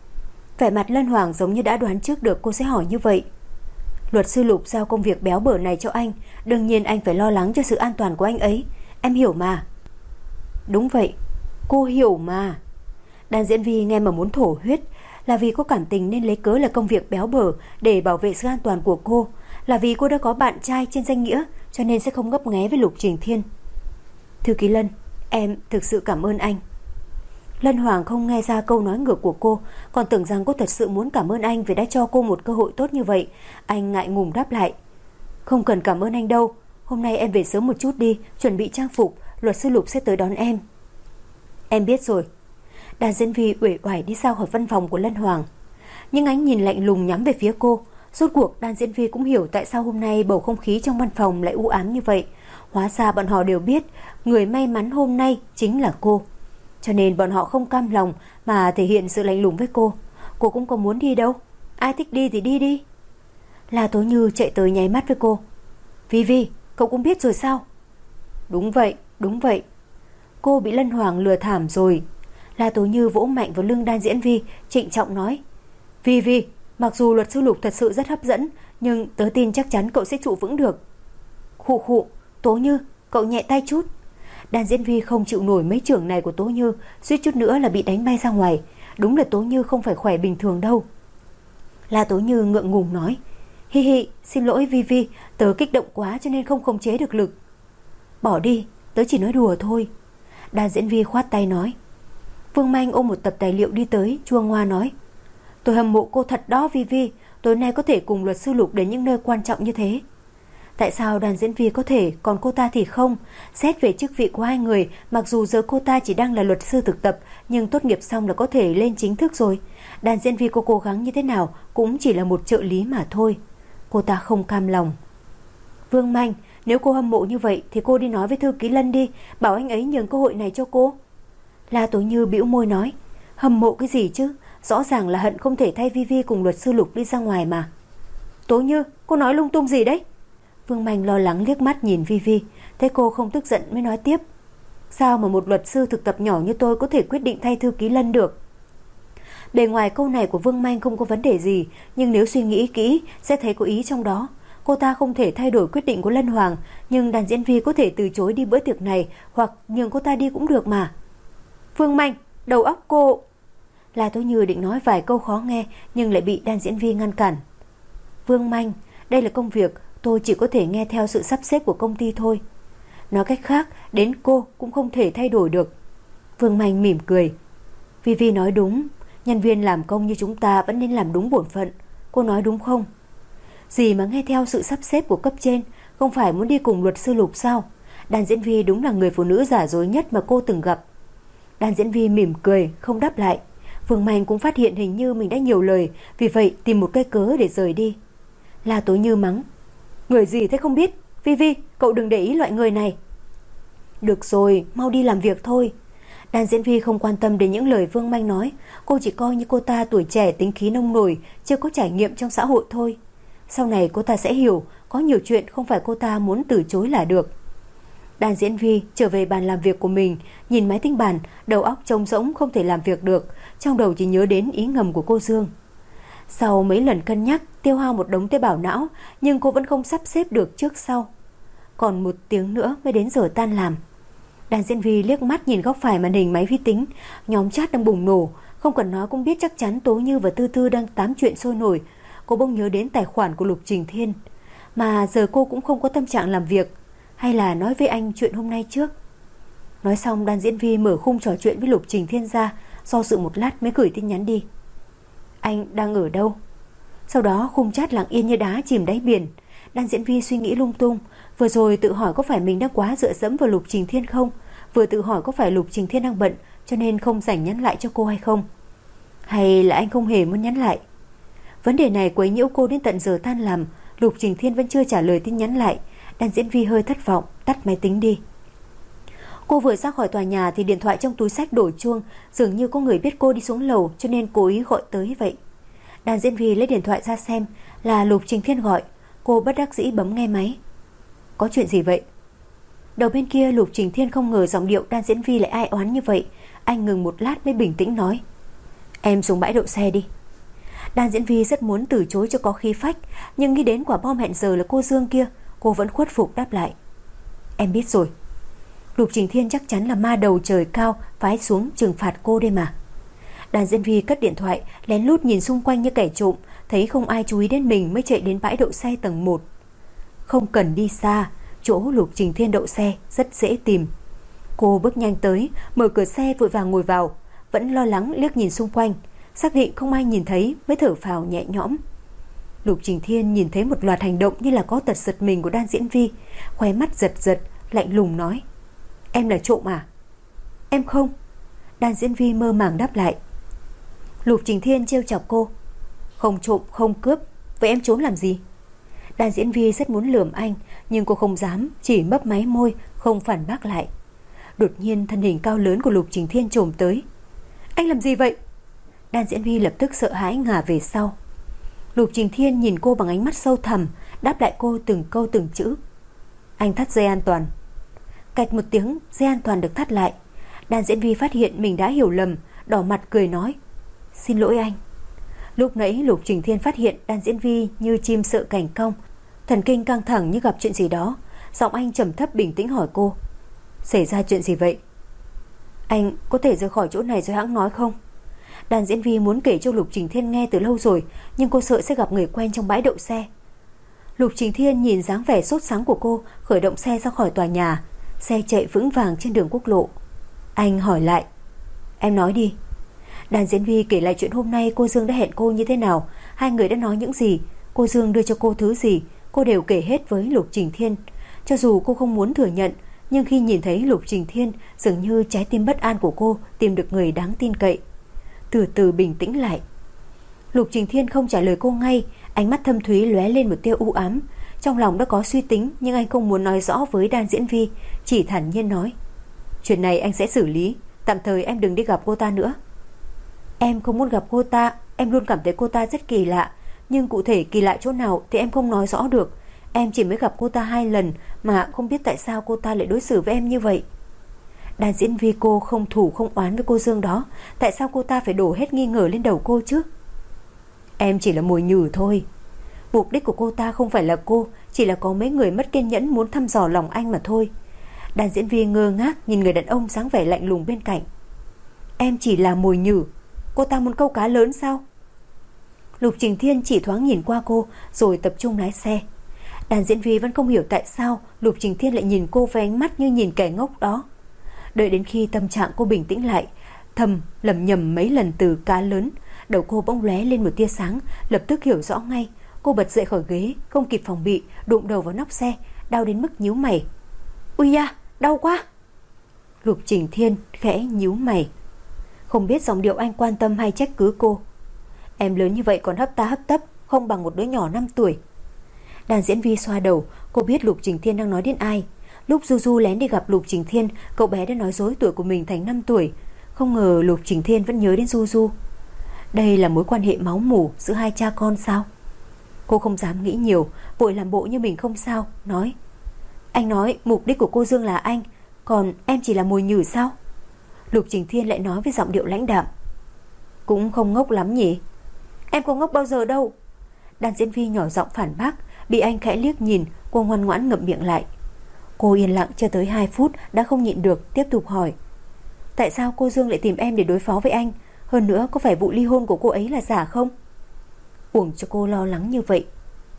Vẻ mặt Lân Hoàng giống như đã đoán trước được cô sẽ hỏi như vậy. Luật sư Lục giao công việc béo bở này cho anh, đương nhiên anh phải lo lắng cho sự an toàn của anh ấy. Em hiểu mà. Đúng vậy, cô hiểu mà. Đan Diễn Vi nghe mà muốn thổ huyết. Là vì cô cảm tình nên lấy cớ là công việc béo bở để bảo vệ sự an toàn của cô. Là vì cô đã có bạn trai trên danh nghĩa cho nên sẽ không ngấp nghé với Lục Trình Thiên. Thư ký Lân, em thực sự cảm ơn anh. Lân Hoàng không nghe ra câu nói ngược của cô, còn tưởng rằng cô thật sự muốn cảm ơn anh vì đã cho cô một cơ hội tốt như vậy. Anh ngại ngùng đáp lại: Không cần cảm ơn anh đâu, hôm nay em về sớm một chút đi, chuẩn bị trang phục, luật sư Lục sẽ tới đón em. Em biết rồi. Đàn diễn viên uể oải đi ra khỏi văn phòng của Lân Hoàng. Nhưng ánh nhìn lạnh lùng nhắm về phía cô. Rốt cuộc đàn diễn viên cũng hiểu tại sao hôm nay bầu không khí trong văn phòng lại u ám như vậy. Hóa ra bọn họ đều biết người may mắn hôm nay chính là cô, cho nên bọn họ không cam lòng mà thể hiện sự lạnh lùng với cô. Cô cũng có muốn đi đâu, ai thích đi thì đi đi. La Tố Như chạy tới nháy mắt với cô: Vi Vi, cậu cũng biết rồi sao? Đúng vậy, đúng vậy. Cô bị Lân Hoàng lừa thảm rồi. La Tố Như vỗ mạnh vào lưng đan diễn Vi, trịnh trọng nói: Vi Vi, mặc dù luật sư Lục thật sự rất hấp dẫn, nhưng tớ tin chắc chắn cậu sẽ trụ vững được. Khụ khụ, Tố Như, cậu nhẹ tay chút. Đan diễn Vi không chịu nổi mấy chưởng này của Tố Như, suýt chút nữa là bị đánh bay ra ngoài. Đúng là Tố Như không phải khỏe bình thường đâu. La Tố Như ngượng ngùng nói: Hi hi, xin lỗi Vi Vi, tớ kích động quá cho nên không khống chế được lực. Bỏ đi, tớ chỉ nói đùa thôi. Đan diễn Vi khoát tay nói. Vương Manh ôm một tập tài liệu đi tới, chua ngoa nói: Tôi hâm mộ cô thật đó Vi Vi, tối nay có thể cùng luật sư Lục đến những nơi quan trọng như thế. Tại sao Đàn diễn viên có thể, còn cô ta thì không? Xét về chức vị của hai người, mặc dù giờ cô ta chỉ đang là luật sư thực tập, nhưng tốt nghiệp xong là có thể lên chính thức rồi. Đàn diễn viên cô cố gắng như thế nào cũng chỉ là một trợ lý mà thôi. Cô ta không cam lòng. Vương Manh, nếu cô hâm mộ như vậy thì cô đi nói với thư ký Lân đi, bảo anh ấy nhường cơ hội này cho cô. La Tố Như bĩu môi nói: Hâm mộ cái gì chứ, rõ ràng là hận không thể thay Vi Vi cùng luật sư Lục đi ra ngoài mà. Tố Như, cô nói lung tung gì đấy? Vương Manh lo lắng liếc mắt nhìn Vi Vi, thấy cô không tức giận mới nói tiếp: Sao mà một luật sư thực tập nhỏ như tôi có thể quyết định thay thư ký Lân được? Bề ngoài câu này của Vương Manh không có vấn đề gì, nhưng nếu suy nghĩ kỹ sẽ thấy có ý trong đó. Cô ta không thể thay đổi quyết định của Lân Hoàng, nhưng Đàn diễn viên có thể từ chối đi bữa tiệc này, hoặc nhường cô ta đi cũng được mà. Vương Manh, đầu óc cô... La Tố Như định nói vài câu khó nghe, nhưng lại bị Đàn diễn viên ngăn cản. Vương Manh, đây là công việc, tôi chỉ có thể nghe theo sự sắp xếp của công ty thôi. Nói cách khác, đến cô cũng không thể thay đổi được. Vương Manh mỉm cười. Vi Vi nói đúng, nhân viên làm công như chúng ta vẫn nên làm đúng bổn phận. Cô nói đúng không? Gì mà nghe theo sự sắp xếp của cấp trên, không phải muốn đi cùng luật sư Lục sao? Đàn diễn viên đúng là người phụ nữ giả dối nhất mà cô từng gặp. Đàn diễn viên mỉm cười, không đáp lại. Vương Manh cũng phát hiện hình như mình đã nhiều lời, vì vậy tìm một cái cớ để rời đi. La Tố Như mắng: Người gì thế không biết? Vi Vi, cậu đừng để ý loại người này. Được rồi, mau đi làm việc thôi. Đàn diễn viên không quan tâm đến những lời Vương Manh nói. Cô chỉ coi như cô ta tuổi trẻ tính khí nông nổi, chưa có trải nghiệm trong xã hội thôi. Sau này cô ta sẽ hiểu, có nhiều chuyện không phải cô ta muốn từ chối là được. Đàn diễn viên trở về bàn làm việc của mình, nhìn máy tính bàn, đầu óc trống rỗng không thể làm việc được, trong đầu chỉ nhớ đến ý ngầm của cô Dương. Sau mấy lần cân nhắc, tiêu hao một đống tế bào não, nhưng cô vẫn không sắp xếp được trước sau. Còn một tiếng nữa mới đến giờ tan làm. Đàn diễn viên liếc mắt nhìn góc phải màn hình máy vi tính, nhóm chat đang bùng nổ, không cần nói cũng biết chắc chắn Tố Như và Tư Tư đang tám chuyện sôi nổi. Cô bỗng nhớ đến tài khoản của Lục Trình Thiên, mà giờ cô cũng không có tâm trạng làm việc, hay là nói với anh chuyện hôm nay trước. Nói xong, Đàn diễn viên mở khung trò chuyện với Lục Trình Thiên ra, do dự một lát mới gửi tin nhắn đi. Anh đang ở đâu? Sau đó khung chat lặng yên như đá chìm đáy biển. Đàn diễn viên suy nghĩ lung tung, vừa rồi tự hỏi có phải mình đã quá dựa dẫm vào Lục Trình Thiên không, vừa tự hỏi có phải Lục Trình Thiên đang bận cho nên không rảnh nhắn lại cho cô hay không, hay là anh không hề muốn nhắn lại. Vấn đề này quấy nhiễu cô đến tận giờ tan làm. Lục Trình Thiên vẫn chưa trả lời tin nhắn lại. Đàn diễn viên hơi thất vọng, tắt máy tính đi. Cô vừa ra khỏi tòa nhà thì điện thoại trong túi xách đổ chuông, dường như có người biết cô đi xuống lầu cho nên cố ý gọi tới vậy. Đàn diễn viên lấy điện thoại ra xem, là Lục Trình Thiên gọi. Cô bất đắc dĩ bấm nghe máy. Có chuyện gì vậy? Đầu bên kia Lục Trình Thiên không ngờ giọng điệu Đàn diễn viên lại ai oán như vậy. Anh ngừng một lát mới bình tĩnh nói: Em xuống bãi đậu xe đi. Đàn diễn viên rất muốn từ chối cho có khí phách, nhưng nghĩ đến quả bom hẹn giờ là cô Dương kia, cô vẫn khuất phục đáp lại: Em biết rồi. Lục Trình Thiên chắc chắn là ma đầu trời cao phái xuống trừng phạt cô đây mà. Đàn diễn viên cất điện thoại, lén lút nhìn xung quanh như kẻ trộm, thấy không ai chú ý đến mình mới chạy đến bãi đậu xe tầng một. Không cần đi xa, chỗ Lục Trình Thiên đậu xe rất dễ tìm. Cô bước nhanh tới, mở cửa xe vội vàng ngồi vào, vẫn lo lắng liếc nhìn xung quanh, xác định không ai nhìn thấy mới thở phào nhẹ nhõm. Lục Trình Thiên nhìn thấy một loạt hành động như là có tật giật mình của Đan Diễn Vi, khóe mắt giật giật, lạnh lùng nói: "Em là trộm à?" "Em không." Đan Diễn Vi mơ màng đáp lại. Lục Trình Thiên trêu chọc cô: "Không trộm không cướp, vậy em trốn làm gì?" Đan Diễn Vi rất muốn lườm anh, nhưng cô không dám, chỉ mấp máy môi, không phản bác lại. Đột nhiên thân hình cao lớn của Lục Trình Thiên chồm tới. "Anh làm gì vậy?" Đan Diễn Vi lập tức sợ hãi ngả về sau. Lục Trình Thiên nhìn cô bằng ánh mắt sâu thẳm, đáp lại cô từng câu từng chữ: "Anh thắt dây an toàn." Cạch một tiếng, dây an toàn được thắt lại. Đan Diễn Vi phát hiện mình đã hiểu lầm, đỏ mặt cười nói: "Xin lỗi anh." Lúc nãy Lục Trình Thiên phát hiện Đan Diễn Vi như chim sợ cành cong, thần kinh căng thẳng như gặp chuyện gì đó. Giọng anh trầm thấp bình tĩnh hỏi cô: "Xảy ra chuyện gì vậy?" "Anh có thể rời khỏi chỗ này rồi hãng nói không?" Đan Diễn Vi muốn kể cho Lục Trình Thiên nghe từ lâu rồi, nhưng cô sợ sẽ gặp người quen trong bãi đậu xe. Lục Trình Thiên nhìn dáng vẻ sốt sắng của cô, khởi động xe ra khỏi tòa nhà. Xe chạy vững vàng trên đường quốc lộ. Anh hỏi lại: "Em nói đi." Đan Diễn Vi kể lại chuyện hôm nay cô Dương đã hẹn cô như thế nào, hai người đã nói những gì, cô Dương đưa cho cô thứ gì, cô đều kể hết với Lục Trình Thiên. Cho dù cô không muốn thừa nhận, nhưng khi nhìn thấy Lục Trình Thiên, dường như trái tim bất an của cô tìm được người đáng tin cậy. Từ từ bình tĩnh lại. Lục Trình Thiên không trả lời cô ngay, ánh mắt thâm thúy lóe lên một tia u ám. Trong lòng đã có suy tính, nhưng anh không muốn nói rõ với Đan Diễn Vi, chỉ thản nhiên nói: "Chuyện này anh sẽ xử lý, tạm thời em đừng đi gặp cô ta nữa." "Em không muốn gặp cô ta, em luôn cảm thấy cô ta rất kỳ lạ, nhưng cụ thể kỳ lạ chỗ nào thì em không nói rõ được. Em chỉ mới gặp cô ta hai lần mà không biết tại sao cô ta lại đối xử với em như vậy." Đan Diễn Vi cô không thủ không oán với cô Dương đó, tại sao cô ta phải đổ hết nghi ngờ lên đầu cô chứ? "Em chỉ là mồi nhử thôi. Mục đích của cô ta không phải là cô, chỉ là có mấy người mất kiên nhẫn muốn thăm dò lòng anh mà thôi." Đan Diễn Vi ngơ ngác nhìn người đàn ông dáng vẻ lạnh lùng bên cạnh. "Em chỉ là mồi nhử, cô ta muốn câu cá lớn sao?" Lục Trình Thiên chỉ thoáng nhìn qua cô rồi tập trung lái xe. Đan Diễn Vi vẫn không hiểu tại sao Lục Trình Thiên lại nhìn cô với ánh mắt như nhìn kẻ ngốc đó. Đợi đến khi tâm trạng cô bình tĩnh lại, thầm lẩm nhẩm mấy lần từ cá lớn, đầu cô bỗng lóe lên một tia sáng, lập tức hiểu rõ ngay. Cô bật dậy khỏi ghế, không kịp phòng bị, đụng đầu vào nóc xe, đau đến mức nhíu mày. "Ui da, đau quá." Lục Trình Thiên khẽ nhíu mày. Không biết giọng điệu anh quan tâm hay trách cứ cô. "Em lớn như vậy còn hấp ta hấp tấp, không bằng một đứa nhỏ năm tuổi." Đan Diễn Vi xoa đầu, cô biết Lục Trình Thiên đang nói đến ai. Lúc Du Du lén đi gặp Lục Trình Thiên, cậu bé đã nói dối tuổi của mình thành năm tuổi. Không ngờ Lục Trình Thiên vẫn nhớ đến Du Du. Đây là mối quan hệ máu mủ giữa hai cha con sao? Cô không dám nghĩ nhiều, vội làm bộ như mình không sao, nói: "Anh nói mục đích của cô Dương là anh, còn em chỉ là mồi nhử sao?" Lục Trình Thiên lại nói với giọng điệu lãnh đạm: "Cũng không ngốc lắm nhỉ?" "Em không ngốc bao giờ đâu." Đan Diễn Vi nhỏ giọng phản bác, bị anh khẽ liếc nhìn, cô ngoan ngoãn ngậm miệng lại. Cô yên lặng chưa tới hai phút đã không nhịn được, tiếp tục hỏi: "Tại sao cô Dương lại tìm em để đối phó với anh? Hơn nữa có phải vụ ly hôn của cô ấy là giả không?" Uổng cho cô lo lắng như vậy.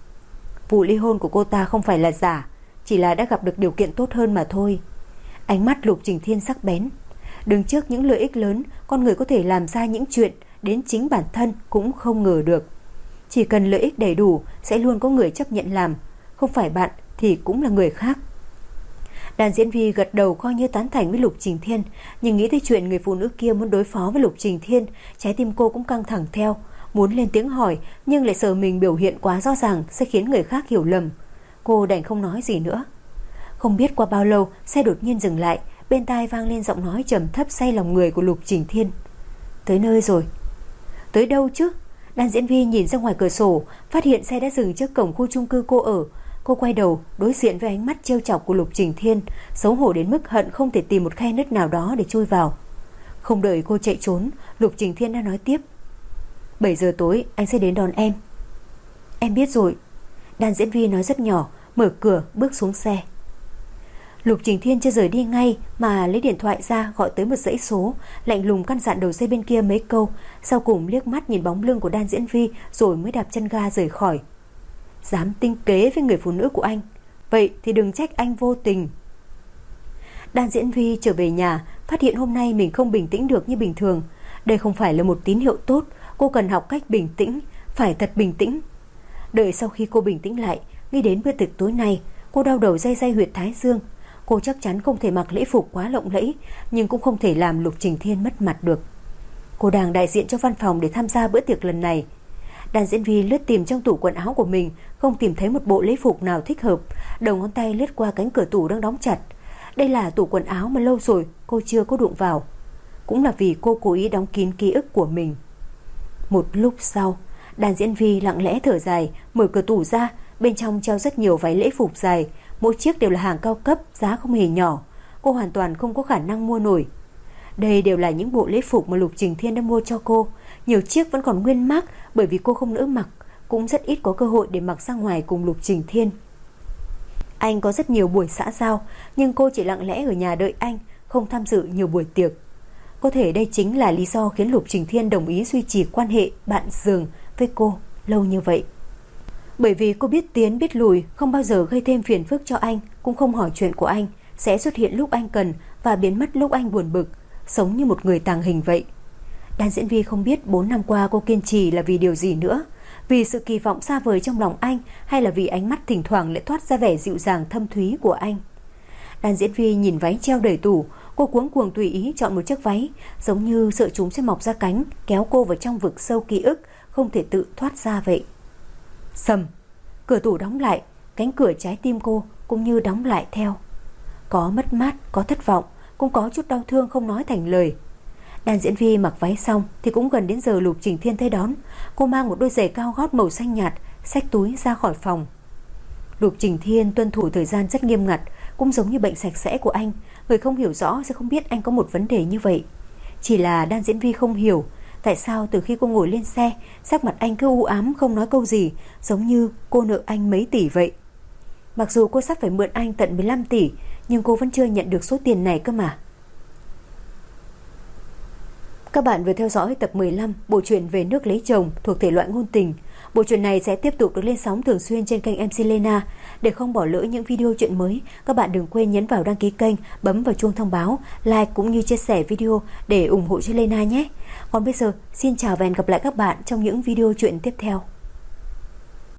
Vụ ly hôn của cô ta không phải là giả, chỉ là đã gặp được điều kiện tốt hơn mà thôi. Ánh mắt Lục Trình Thiên sắc bén. Đứng trước những lợi ích lớn, con người có thể làm ra những chuyện đến chính bản thân cũng không ngờ được. Chỉ cần lợi ích đầy đủ sẽ luôn có người chấp nhận làm, không phải bạn thì cũng là người khác. Đàn Diễn Vi gật đầu coi như tán thành với Lục Trình Thiên, nhưng nghĩ tới chuyện người phụ nữ kia muốn đối phó với Lục Trình Thiên, trái tim cô cũng căng thẳng theo, muốn lên tiếng hỏi nhưng lại sợ mình biểu hiện quá rõ ràng sẽ khiến người khác hiểu lầm. Cô đành không nói gì nữa. Không biết qua bao lâu, xe đột nhiên dừng lại, bên tai vang lên giọng nói trầm thấp say lòng người của Lục Trình Thiên. Tới nơi rồi. Tới đâu chứ? Đàn Diễn Vi nhìn ra ngoài cửa sổ, phát hiện xe đã dừng trước cổng khu chung cư cô ở. Cô quay đầu đối diện với ánh mắt trêu chọc của Lục Trình Thiên, xấu hổ đến mức hận không thể tìm một khe nứt nào đó để chui vào. Không đợi cô chạy trốn, Lục Trình Thiên đã nói tiếp: bảy giờ tối anh sẽ đến đón em. Em biết rồi. Đàn Diễn Vi nói rất nhỏ, mở cửa bước xuống xe. Lục Trình Thiên chưa rời đi ngay mà lấy điện thoại ra gọi tới một dãy số, lạnh lùng căn dặn đầu dây bên kia mấy câu, sau cùng liếc mắt nhìn bóng lưng của Đan Diễn Vi rồi mới đạp chân ga rời khỏi. Dám tinh kế với người phụ nữ của anh, vậy thì đừng trách anh vô tình. Đan Diễn Vi trở về nhà, phát hiện hôm nay mình không bình tĩnh được như bình thường. Đây không phải là một tín hiệu tốt, cô cần học cách bình tĩnh, phải thật bình tĩnh. Đợi sau khi cô bình tĩnh lại, nghĩ đến bữa tiệc tối nay, cô đau đầu day day huyệt thái dương. Cô chắc chắn không thể mặc lễ phục quá lộng lẫy, nhưng cũng không thể làm Lục Trình Thiên mất mặt được. Cô đang đại diện cho văn phòng để tham gia bữa tiệc lần này. Đan Diễn Vi lướt tìm trong tủ quần áo của mình, không tìm thấy một bộ lễ phục nào thích hợp. Đầu ngón tay lướt qua cánh cửa tủ đang đóng chặt. Đây là tủ quần áo mà lâu rồi cô chưa có đụng vào. Cũng là vì cô cố ý đóng kín ký ức của mình. Một lúc sau, Đan Diễn Vi lặng lẽ thở dài, mở cửa tủ ra. Bên trong treo rất nhiều váy lễ phục dài, mỗi chiếc đều là hàng cao cấp, giá không hề nhỏ. Cô hoàn toàn không có khả năng mua nổi. Đây đều là những bộ lễ phục mà Lục Trình Thiên đã mua cho cô. Nhiều chiếc vẫn còn nguyên mác, bởi vì cô không nỡ mặc, cũng rất ít có cơ hội để mặc ra ngoài cùng Lục Trình Thiên. Anh có rất nhiều buổi xã giao, nhưng cô chỉ lặng lẽ ở nhà đợi anh, không tham dự nhiều buổi tiệc. Có thể đây chính là lý do khiến Lục Trình Thiên đồng ý duy trì quan hệ bạn giường với cô lâu như vậy. Bởi vì cô biết tiến biết lùi, không bao giờ gây thêm phiền phức cho anh, cũng không hỏi chuyện của anh, sẽ xuất hiện lúc anh cần và biến mất lúc anh buồn bực, sống như một người tàng hình vậy. Đan Diễn Vi không biết bốn năm qua cô kiên trì là vì điều gì nữa, vì sự kỳ vọng xa vời trong lòng anh, hay là vì ánh mắt thỉnh thoảng lại thoát ra vẻ dịu dàng thâm thúy của anh. Đan Diễn Vi nhìn váy treo đầy tủ, cô cuống cuồng tùy ý chọn một chiếc váy, giống như sợ chúng sẽ mọc ra cánh, kéo cô vào trong vực sâu ký ức, không thể tự thoát ra vậy. Sầm, cửa tủ đóng lại, cánh cửa trái tim cô cũng như đóng lại theo. Có mất mát, có thất vọng, cũng có chút đau thương không nói thành lời. Đan Diễn Vi mặc váy xong thì cũng gần đến giờ Lục Trình Thiên tới đón. Cô mang một đôi giày cao gót màu xanh nhạt, xách túi ra khỏi phòng. Lục Trình Thiên tuân thủ thời gian rất nghiêm ngặt, cũng giống như bệnh sạch sẽ của anh. Người không hiểu rõ sẽ không biết anh có một vấn đề như vậy. Chỉ là Đan Diễn Vi không hiểu tại sao từ khi cô ngồi lên xe, sắc mặt anh cứ u ám không nói câu gì, giống như cô nợ anh mấy tỷ vậy. Mặc dù cô sắp phải mượn anh tận mười lăm tỷ, nhưng cô vẫn chưa nhận được số tiền này cơ mà. Các bạn vừa theo dõi tập mười lăm bộ truyện Về Nước Lấy Chồng thuộc thể loại ngôn tình. Bộ truyện này sẽ tiếp tục được lên sóng thường xuyên trên kênh em xê Lena. Để không bỏ lỡ những video truyện mới, các bạn đừng quên nhấn vào đăng ký kênh, bấm vào chuông thông báo, like cũng như chia sẻ video để ủng hộ cho Lena nhé. Còn bây giờ, xin chào và hẹn gặp lại các bạn trong những video truyện tiếp theo.